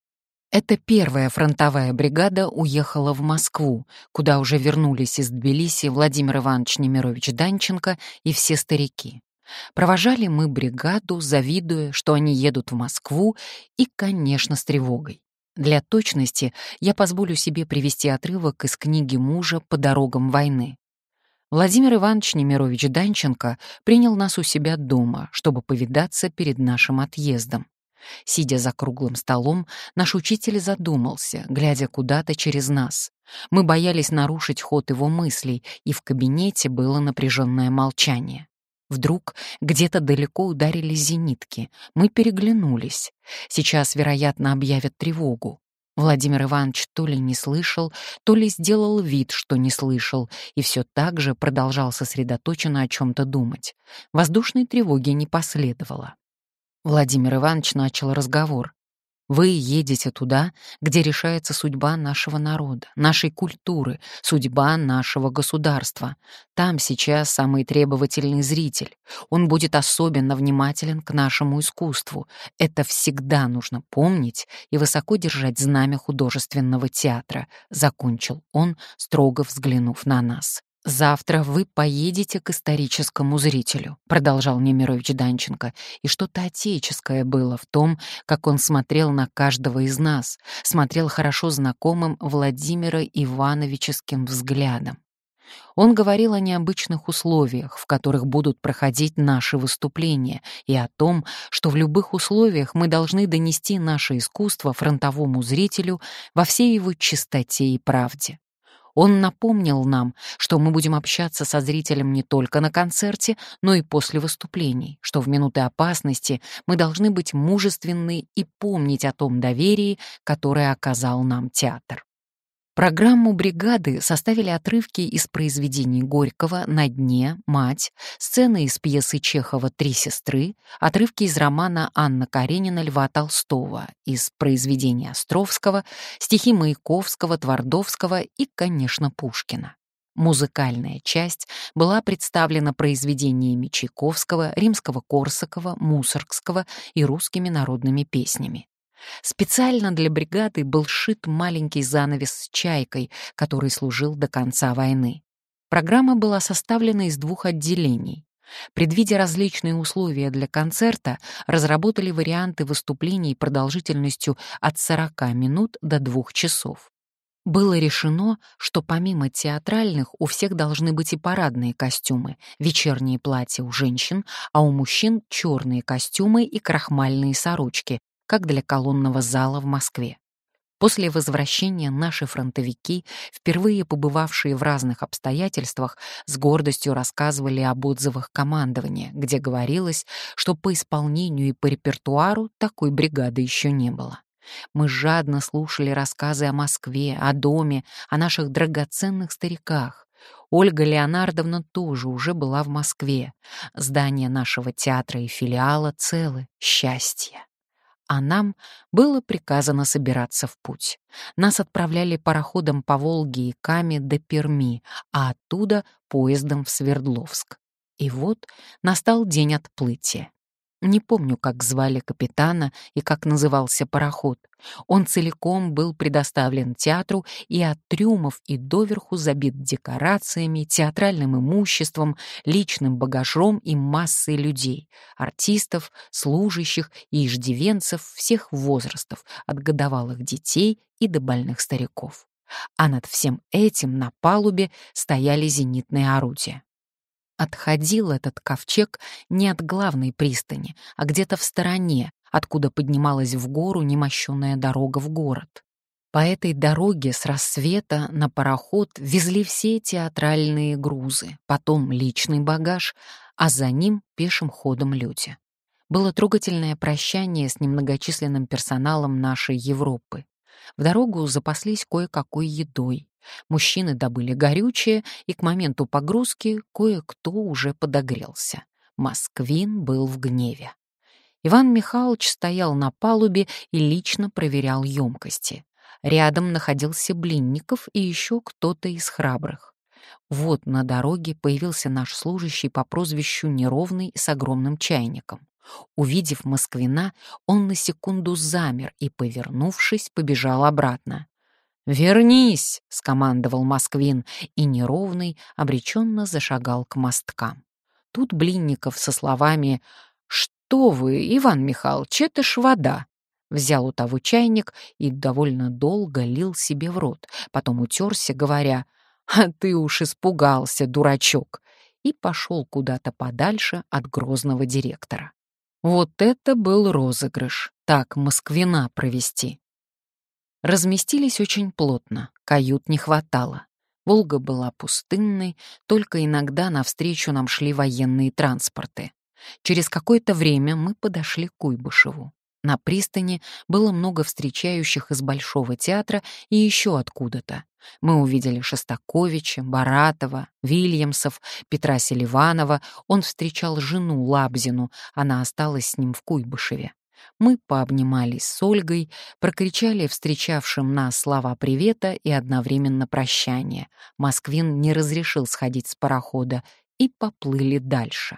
Эта первая фронтовая бригада уехала в Москву, куда уже вернулись из Тбилиси Владимир Иванович Немирович Данченко и все старики. Провожали мы бригаду, завидуя, что они едут в Москву, и, конечно, с тревогой. Для точности я позволю себе привести отрывок из книги мужа «По дорогам войны». Владимир Иванович Немирович Данченко принял нас у себя дома, чтобы повидаться перед нашим отъездом. Сидя за круглым столом, наш учитель задумался, глядя куда-то через нас. Мы боялись нарушить ход его мыслей, и в кабинете было напряженное молчание. Вдруг где-то далеко ударили зенитки. Мы переглянулись. Сейчас, вероятно, объявят тревогу. Владимир Иванович то ли не слышал, то ли сделал вид, что не слышал, и все так же продолжал сосредоточенно о чем-то думать. Воздушной тревоги не последовало. Владимир Иванович начал разговор. «Вы едете туда, где решается судьба нашего народа, нашей культуры, судьба нашего государства. Там сейчас самый требовательный зритель. Он будет особенно внимателен к нашему искусству. Это всегда нужно помнить и высоко держать знамя художественного театра», — закончил он, строго взглянув на нас. «Завтра вы поедете к историческому зрителю», — продолжал Немирович Данченко, и что-то отеческое было в том, как он смотрел на каждого из нас, смотрел хорошо знакомым Владимира Ивановическим взглядом. Он говорил о необычных условиях, в которых будут проходить наши выступления, и о том, что в любых условиях мы должны донести наше искусство фронтовому зрителю во всей его чистоте и правде. Он напомнил нам, что мы будем общаться со зрителем не только на концерте, но и после выступлений, что в минуты опасности мы должны быть мужественны и помнить о том доверии, которое оказал нам театр. Программу бригады составили отрывки из произведений Горького «На дне», «Мать», сцены из пьесы Чехова «Три сестры», отрывки из романа Анна Каренина Льва Толстого, из произведений Островского, стихи Маяковского, Твардовского и, конечно, Пушкина. Музыкальная часть была представлена произведениями Чайковского, Римского-Корсакова, Мусоргского и русскими народными песнями. Специально для бригады был сшит маленький занавес с чайкой, который служил до конца войны. Программа была составлена из двух отделений. Предвидя различные условия для концерта, разработали варианты выступлений продолжительностью от сорока минут до двух часов. Было решено, что помимо театральных у всех должны быть и парадные костюмы, вечерние платья у женщин, а у мужчин черные костюмы и крахмальные сорочки, как для колонного зала в Москве. После возвращения наши фронтовики, впервые побывавшие в разных обстоятельствах, с гордостью рассказывали об отзывах командования, где говорилось, что по исполнению и по репертуару такой бригады еще не было. Мы жадно слушали рассказы о Москве, о доме, о наших драгоценных стариках. Ольга Леонардовна тоже уже была в Москве. Здания нашего театра и филиала целы. Счастье. А нам было приказано собираться в путь. Нас отправляли пароходом по Волге и Каме до Перми, а оттуда поездом в Свердловск. И вот настал день отплытия. Не помню, как звали капитана и как назывался пароход. Он целиком был предоставлен театру и от трюмов и доверху забит декорациями, театральным имуществом, личным багажом и массой людей, артистов, служащих и иждивенцев всех возрастов, от годовалых детей и до больных стариков. А над всем этим на палубе стояли зенитные орудия. Отходил этот ковчег не от главной пристани, а где-то в стороне, откуда поднималась в гору немощенная дорога в город. По этой дороге с рассвета на пароход везли все театральные грузы, потом личный багаж, а за ним пешим ходом люди. Было трогательное прощание с немногочисленным персоналом нашей Европы. В дорогу запаслись кое-какой едой. Мужчины добыли горючее, и к моменту погрузки кое-кто уже подогрелся. Москвин был в гневе. Иван Михайлович стоял на палубе и лично проверял емкости. Рядом находился Блинников и еще кто-то из храбрых. Вот на дороге появился наш служащий по прозвищу Неровный с огромным чайником. Увидев Москвина, он на секунду замер и, повернувшись, побежал обратно. «Вернись!» — скомандовал Москвин, и Неровный обреченно зашагал к мосткам. Тут Блинников со словами «Что вы, Иван Михайлович, это ж вода!» взял у того чайник и довольно долго лил себе в рот, потом утерся, говоря «А ты уж испугался, дурачок!» и пошел куда-то подальше от грозного директора. Вот это был розыгрыш, так Москвина провести. Разместились очень плотно, кают не хватало. Волга была пустынной, только иногда навстречу нам шли военные транспорты. Через какое-то время мы подошли к Куйбышеву. На пристани было много встречающих из Большого театра и еще откуда-то. Мы увидели Шостаковича, Баратова, Вильямсов, Петра Селиванова. Он встречал жену Лабзину, она осталась с ним в Куйбышеве. Мы пообнимались с Ольгой, прокричали встречавшим нас слова привета и одновременно прощания. Москвин не разрешил сходить с парохода, и поплыли дальше.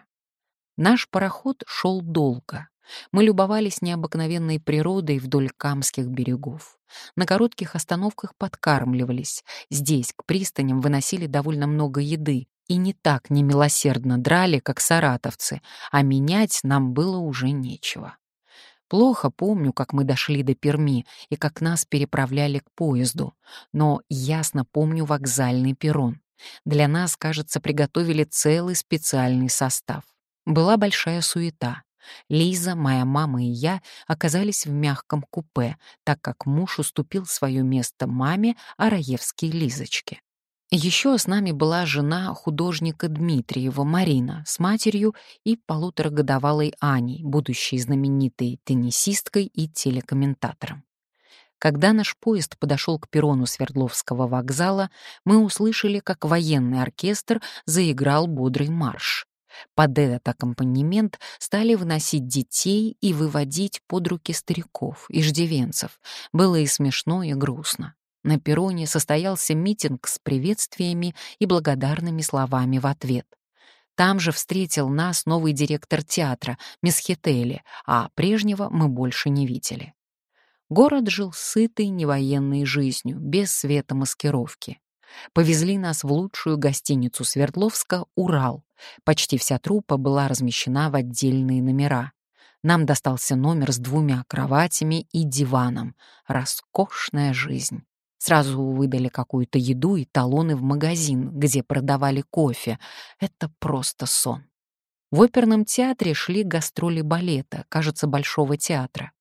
Наш пароход шел долго. Мы любовались необыкновенной природой вдоль камских берегов. На коротких остановках подкармливались. Здесь к пристаням выносили довольно много еды и не так немилосердно драли, как саратовцы, а менять нам было уже нечего. Плохо помню, как мы дошли до Перми и как нас переправляли к поезду, но ясно помню вокзальный перрон. Для нас, кажется, приготовили целый специальный состав. Была большая суета. Лиза, моя мама и я оказались в мягком купе, так как муж уступил свое место маме, а Раевский — Лизочке. Еще с нами была жена художника Дмитриева, Марина, с матерью и полуторагодовалой Аней, будущей знаменитой теннисисткой и телекомментатором. Когда наш поезд подошел к перрону Свердловского вокзала, мы услышали, как военный оркестр заиграл бодрый марш. Под этот аккомпанемент стали выносить детей и выводить под руки стариков, иждивенцев. Было и смешно, и грустно. На перроне состоялся митинг с приветствиями и благодарными словами в ответ. Там же встретил нас новый директор театра, Месхетели, а прежнего мы больше не видели. Город жил сытой невоенной жизнью, без света маскировки. Повезли нас в лучшую гостиницу Свердловска «Урал». Почти вся труппа была размещена в отдельные номера. Нам достался номер с двумя кроватями и диваном. Роскошная жизнь. Сразу выдали какую-то еду и талоны в магазин, где продавали кофе. Это просто сон. В оперном театре шли гастроли балета, кажется, Большого театра.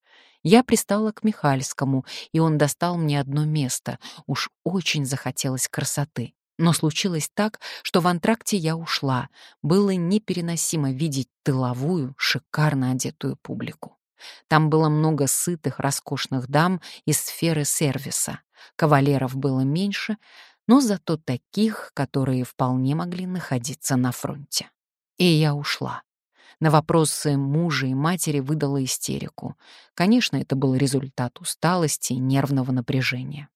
Я пристала к Михальскому, и он достал мне одно место. Уж очень захотелось красоты. Но случилось так, что в антракте я ушла. Было непереносимо видеть тыловую, шикарно одетую публику. Там было много сытых, роскошных дам из сферы сервиса. Кавалеров было меньше, но зато таких, которые вполне могли находиться на фронте. И я ушла. На вопросы мужа и матери выдала истерику. Конечно, это был результат усталости и нервного напряжения.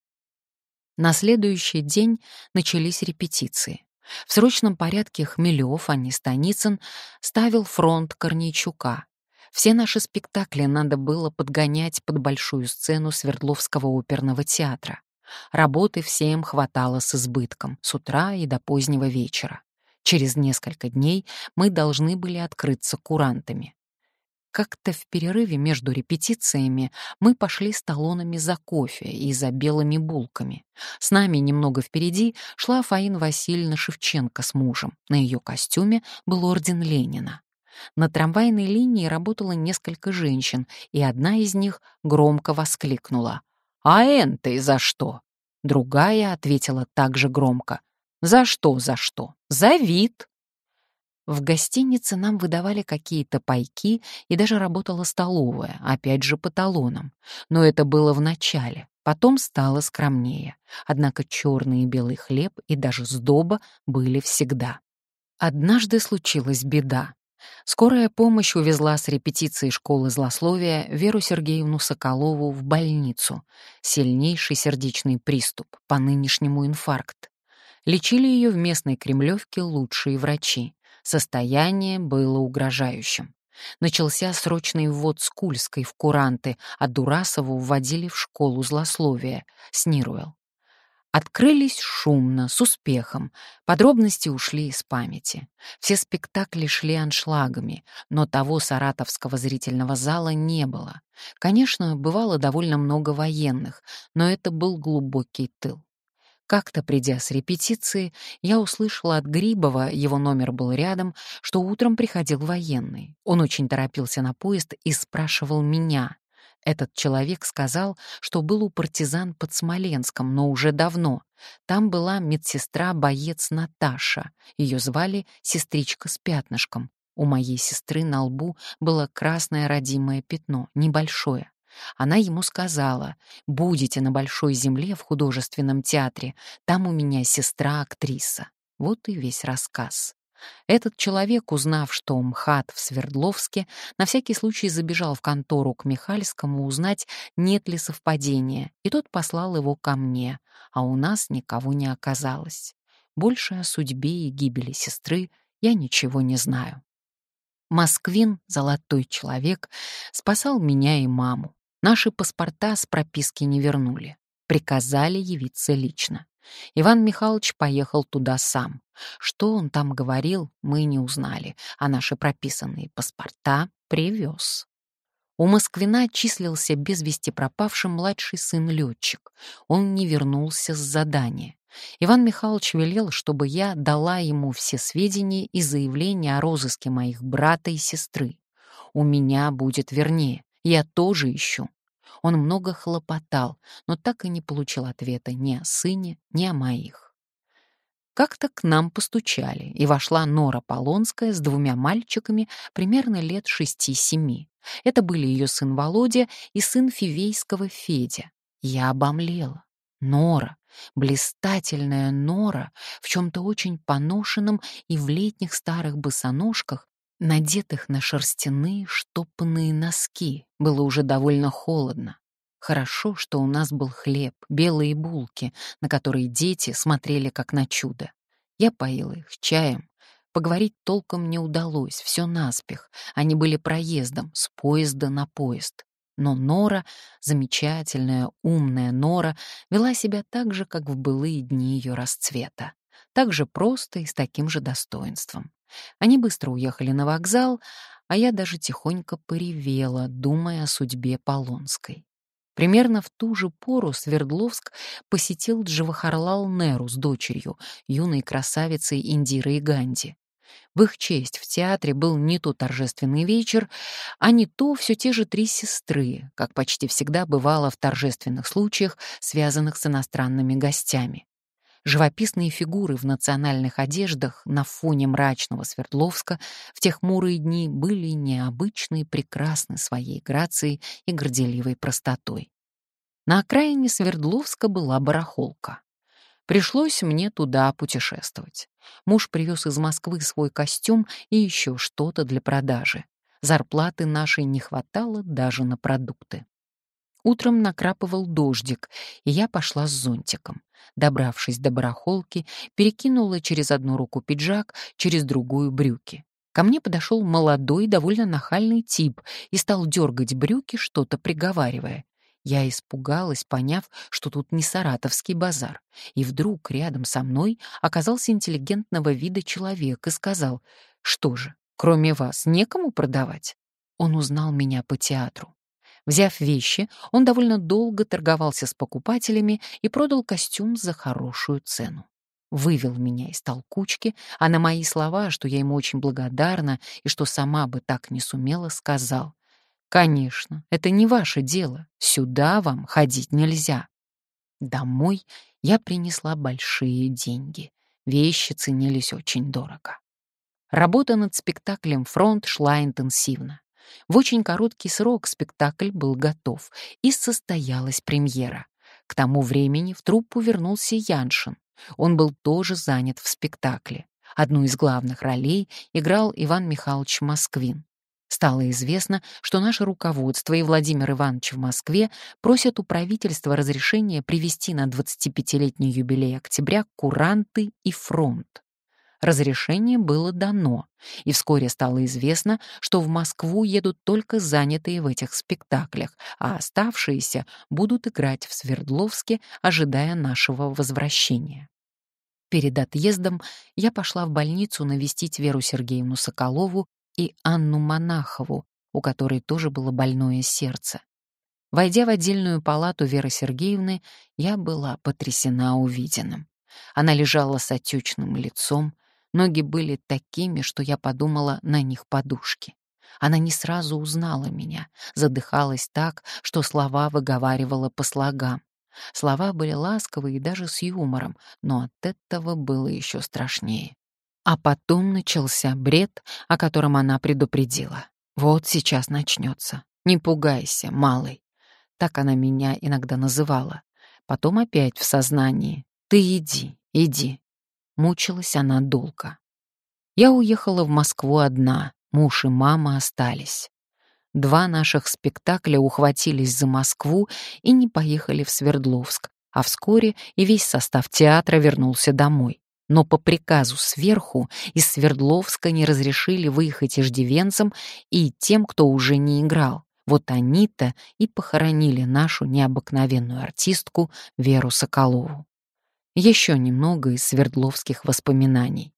На следующий день начались репетиции. В срочном порядке Хмелев, а не Станицын, ставил фронт Корнейчука. Все наши спектакли надо было подгонять под большую сцену Свердловского оперного театра. Работы всем хватало с избытком, с утра и до позднего вечера. Через несколько дней мы должны были открыться курантами. Как-то в перерыве между репетициями мы пошли с талонами за кофе и за белыми булками. С нами немного впереди шла Фаина Васильевна Шевченко с мужем. На ее костюме был орден Ленина. На трамвайной линии работало несколько женщин, и одна из них громко воскликнула: «А энты за что?» Другая ответила также громко: «За что, за что? За вид!» В гостинице нам выдавали какие-то пайки, и даже работала столовая, опять же по талонам. Но это было в начале, потом стало скромнее. Однако черный и белый хлеб и даже сдоба были всегда. Однажды случилась беда. Скорая помощь увезла с репетиции школы злословия Веру Сергеевну Соколову в больницу. Сильнейший сердечный приступ, по нынешнему инфаркт. Лечили ее в местной Кремлевке лучшие врачи. Состояние было угрожающим. Начался срочный ввод Скульской в куранты, а Дурасову вводили в школу злословия, Снируэл. Открылись шумно, с успехом. Подробности ушли из памяти. Все спектакли шли аншлагами, но того саратовского зрительного зала не было. Конечно, бывало довольно много военных, но это был глубокий тыл. Как-то, придя с репетиции, я услышала от Грибова, его номер был рядом, что утром приходил военный. Он очень торопился на поезд и спрашивал меня. Этот человек сказал, что был у партизан под Смоленском, но уже давно. Там была медсестра-боец Наташа. Ее звали сестричка с пятнышком. У моей сестры на лбу было красное родимое пятно, небольшое. Она ему сказала: «Будете на Большой земле в художественном театре, там у меня сестра-актриса». Вот и весь рассказ. Этот человек, узнав, что МХАТ в Свердловске, на всякий случай забежал в контору к Михальскому узнать, нет ли совпадения, и тот послал его ко мне, а у нас никого не оказалось. Больше о судьбе и гибели сестры я ничего не знаю. Москвин, золотой человек, спасал меня и маму. Наши паспорта с прописки не вернули. Приказали явиться лично. Иван Михайлович поехал туда сам. Что он там говорил, мы не узнали, а наши прописанные паспорта привез. У Москвина числился без вести пропавший младший сын-летчик. Он не вернулся с задания. Иван Михайлович велел, чтобы я дала ему все сведения и заявления о розыске моих брата и сестры. У меня будет вернее, я тоже ищу. Он много хлопотал, но так и не получил ответа ни о сыне, ни о моих. Как-то к нам постучали, и вошла Нора Полонская с двумя мальчиками примерно лет шести-семи. Это были ее сын Володя и сын Фивейского Федя. Я обомлела. Нора, блистательная Нора, в чем-то очень поношенном и в летних старых босоножках, надетых на шерстяные штопанные носки. Было уже довольно холодно. Хорошо, что у нас был хлеб, белые булки, на которые дети смотрели как на чудо. Я поила их чаем. Поговорить толком не удалось, все наспех. Они были проездом, с поезда на поезд. Но Нора, замечательная, умная Нора, вела себя так же, как в былые дни ее расцвета. Так же просто и с таким же достоинством. Они быстро уехали на вокзал, а я даже тихонько поревела, думая о судьбе Полонской. Примерно в ту же пору Свердловск посетил Джавахарлал Неру с дочерью, юной красавицей Индирой Ганди. В их честь в театре был не то торжественный вечер, а не то все те же три сестры, как почти всегда бывало в торжественных случаях, связанных с иностранными гостями. Живописные фигуры в национальных одеждах на фоне мрачного Свердловска в те хмурые дни были необычны и прекрасны своей грацией и горделивой простотой. На окраине Свердловска была барахолка. Пришлось мне туда путешествовать. Муж привез из Москвы свой костюм и еще что-то для продажи. Зарплаты нашей не хватало даже на продукты. Утром накрапывал дождик, и я пошла с зонтиком. Добравшись до барахолки, перекинула через одну руку пиджак, через другую брюки. Ко мне подошел молодой, довольно нахальный тип и стал дергать брюки, что-то приговаривая. Я испугалась, поняв, что тут не саратовский базар. И вдруг рядом со мной оказался интеллигентного вида человек и сказал: «Что же, кроме вас некому продавать?» Он узнал меня по театру. Взяв вещи, он довольно долго торговался с покупателями и продал костюм за хорошую цену. Вывел меня из толкучки, а на мои слова, что я ему очень благодарна и что сама бы так не сумела, сказал: «Конечно, это не ваше дело, сюда вам ходить нельзя». Домой я принесла большие деньги, вещи ценились очень дорого. Работа над спектаклем «Фронт» шла интенсивно. В очень короткий срок спектакль был готов, и состоялась премьера. К тому времени в труппу вернулся Яншин. Он был тоже занят в спектакле. Одну из главных ролей играл Иван Михайлович Москвин. Стало известно, что наше руководство и Владимир Иванович в Москве просят у правительства разрешения привезти на двадцатипятилетний юбилей октября куранты и фронт. Разрешение было дано, и вскоре стало известно, что в Москву едут только занятые в этих спектаклях, а оставшиеся будут играть в Свердловске, ожидая нашего возвращения. Перед отъездом я пошла в больницу навестить Веру Сергеевну Соколову и Анну Монахову, у которой тоже было больное сердце. Войдя в отдельную палату Веры Сергеевны, я была потрясена увиденным. Она лежала с отечным лицом, ноги были такими, что я подумала, на них подушки. Она не сразу узнала меня, задыхалась так, что слова выговаривала по слогам. Слова были ласковые и даже с юмором, но от этого было еще страшнее. А потом начался бред, о котором она предупредила. «Вот сейчас начнется. Не пугайся, малый». Так она меня иногда называла. Потом опять в сознании. «Ты иди, иди». Мучилась она долго. Я уехала в Москву одна, муж и мама остались. Два наших спектакля ухватились за Москву и не поехали в Свердловск, а вскоре и весь состав театра вернулся домой. Но по приказу сверху из Свердловска не разрешили выехать иждивенцам и тем, кто уже не играл. Вот они-то и похоронили нашу необыкновенную артистку Веру Соколову. Еще немного из свердловских воспоминаний.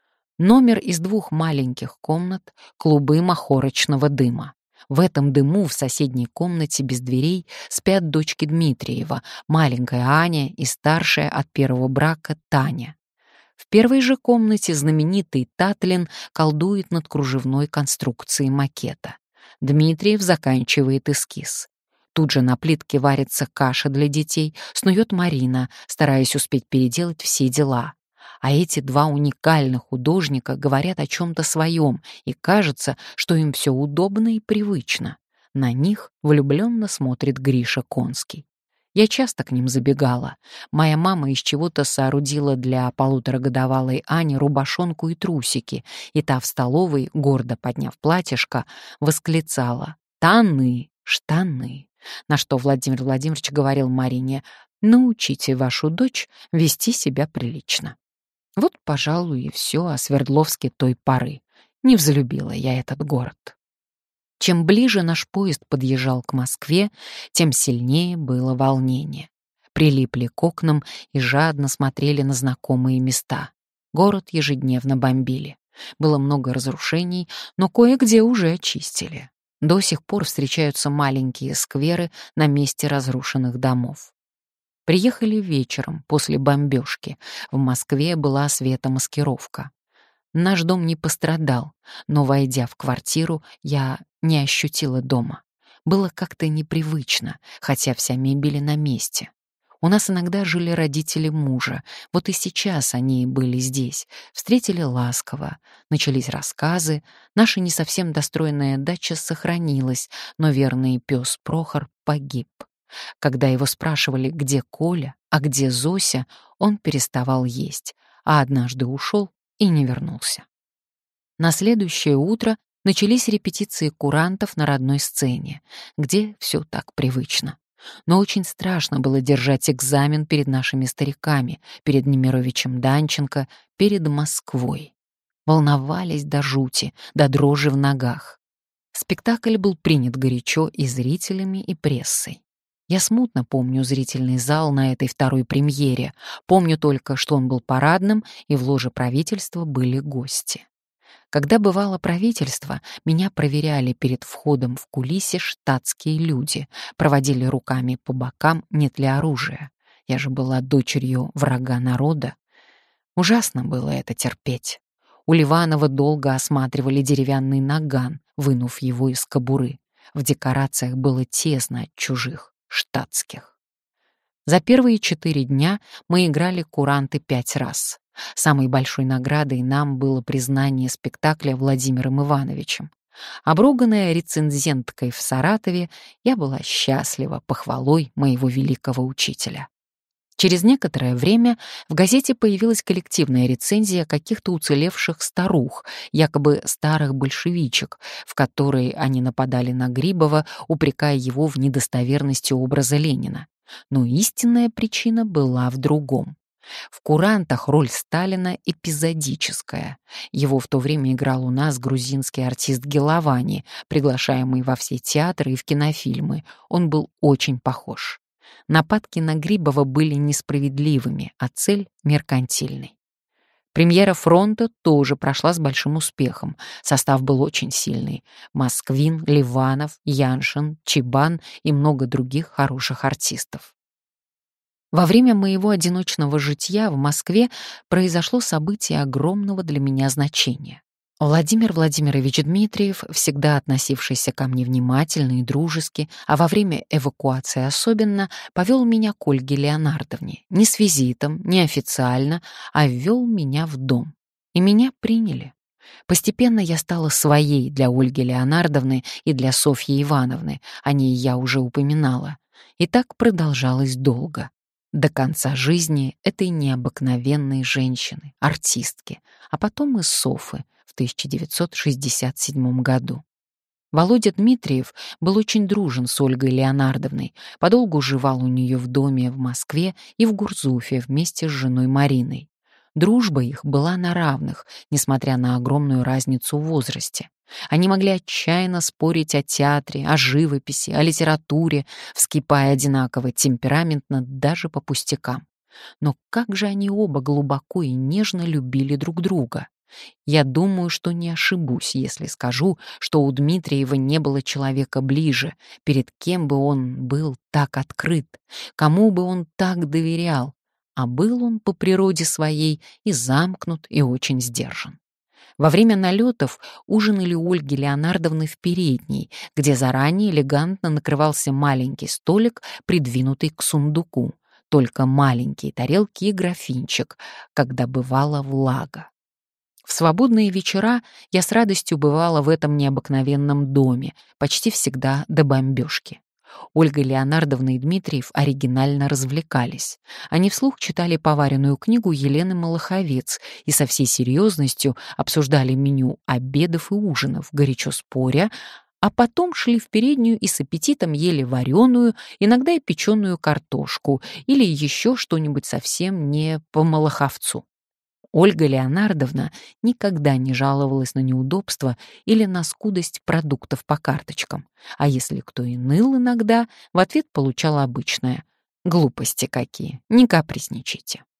Номер из двух маленьких комнат, клубы махорочного дыма. В этом дыму в соседней комнате без дверей спят дочки Дмитриева, маленькая Аня и старшая от первого брака Таня. В первой же комнате знаменитый Татлин колдует над кружевной конструкцией макета. Дмитриев заканчивает эскиз. Тут же на плитке варится каша для детей, снует Марина, стараясь успеть переделать все дела. А эти два уникальных художника говорят о чем-то своем, и кажется, что им все удобно и привычно. На них влюбленно смотрит Гриша Конский. Я часто к ним забегала. Моя мама из чего-то соорудила для полуторагодовалой Ани рубашонку и трусики, и та в столовой, гордо подняв платьишко, восклицала: «Таны, штаны!» На что Владимир Владимирович говорил Марине: «Научите вашу дочь вести себя прилично». Вот, пожалуй, и все о Свердловске той поры. Не взлюбила я этот город. Чем ближе наш поезд подъезжал к Москве, тем сильнее было волнение. Прилипли к окнам и жадно смотрели на знакомые места. Город ежедневно бомбили. Было много разрушений, но кое-где уже очистили. До сих пор встречаются маленькие скверы на месте разрушенных домов. Приехали вечером, после бомбежки. В Москве была светомаскировка. Наш дом не пострадал, но, войдя в квартиру, я не ощутила дома. Было как-то непривычно, хотя вся мебель на месте. У нас иногда жили родители мужа, вот и сейчас они были здесь, встретили ласково, начались рассказы, наша не совсем достроенная дача сохранилась, но верный пес Прохор погиб. Когда его спрашивали, где Коля, а где Зося, он переставал есть, а однажды ушел и не вернулся. На следующее утро начались репетиции курантов на родной сцене, где все так привычно. Но очень страшно было держать экзамен перед нашими стариками, перед Немировичем Данченко, перед Москвой. Волновались до жути, до дрожи в ногах. Спектакль был принят горячо и зрителями, и прессой. Я смутно помню зрительный зал на этой второй премьере, помню только, что он был парадным, и в ложе правительства были гости. Когда бывало правительство, меня проверяли перед входом в кулисе штатские люди, проводили руками по бокам, нет ли оружия. Я же была дочерью врага народа. Ужасно было это терпеть. У Ливанова долго осматривали деревянный наган, вынув его из кобуры. В декорациях было тесно от чужих, штатских. За первые четыре дня мы играли куранты пять раз. Самой большой наградой нам было признание спектакля Владимиром Ивановичем. Обруганная рецензенткой в Саратове, я была счастлива похвалой моего великого учителя. Через некоторое время в газете появилась коллективная рецензия каких-то уцелевших старух, якобы старых большевичек, в которой они нападали на Грибова, упрекая его в недостоверности образа Ленина. Но истинная причина была в другом. В курантах роль Сталина эпизодическая. Его в то время играл у нас грузинский артист Геловани, приглашаемый во все театры и в кинофильмы. Он был очень похож. Нападки на Грибова были несправедливыми, а цель — меркантильной. Премьера «Фронта» тоже прошла с большим успехом. Состав был очень сильный. Москвин, Ливанов, Яншин, Чебан и много других хороших артистов. Во время моего одиночного житья в Москве произошло событие огромного для меня значения. Владимир Владимирович Дмитриев, всегда относившийся ко мне внимательно и дружески, а во время эвакуации особенно, повел меня к Ольге Леонардовне, не с визитом, не официально, а ввел меня в дом. И меня приняли. Постепенно я стала своей для Ольги Леонардовны и для Софьи Ивановны, о ней я уже упоминала. И так продолжалось долго. До конца жизни этой необыкновенной женщины, артистки, а потом и Софы в тысяча девятьсот шестьдесят седьмом году. Володя Дмитриев был очень дружен с Ольгой Леонардовной, подолгу живал у нее в доме в Москве и в Гурзуфе вместе с женой Мариной. Дружба их была на равных, несмотря на огромную разницу в возрасте. Они могли отчаянно спорить о театре, о живописи, о литературе, вскипая одинаково темпераментно даже по пустякам. Но как же они оба глубоко и нежно любили друг друга. Я думаю, что не ошибусь, если скажу, что у Дмитриева не было человека ближе, перед кем бы он был так открыт, кому бы он так доверял, а был он по природе своей и замкнут, и очень сдержан. Во время налетов ужинали у Ольги Леонардовны в передней, где заранее элегантно накрывался маленький столик, придвинутый к сундуку, только маленькие тарелки и графинчик, когда бывала влага. В свободные вечера я с радостью бывала в этом необыкновенном доме, почти всегда до бомбежки. Ольга Леонардовна и Дмитриев оригинально развлекались. Они вслух читали поваренную книгу Елены Малаховец и со всей серьезностью обсуждали меню обедов и ужинов, горячо споря, а потом шли в переднюю и с аппетитом ели вареную, иногда и печеную картошку или еще что-нибудь совсем не по Малаховцу. Ольга Леонардовна никогда не жаловалась на неудобства или на скудость продуктов по карточкам, а если кто и ныл иногда, в ответ получала обычное: «Глупости какие, не капризничайте».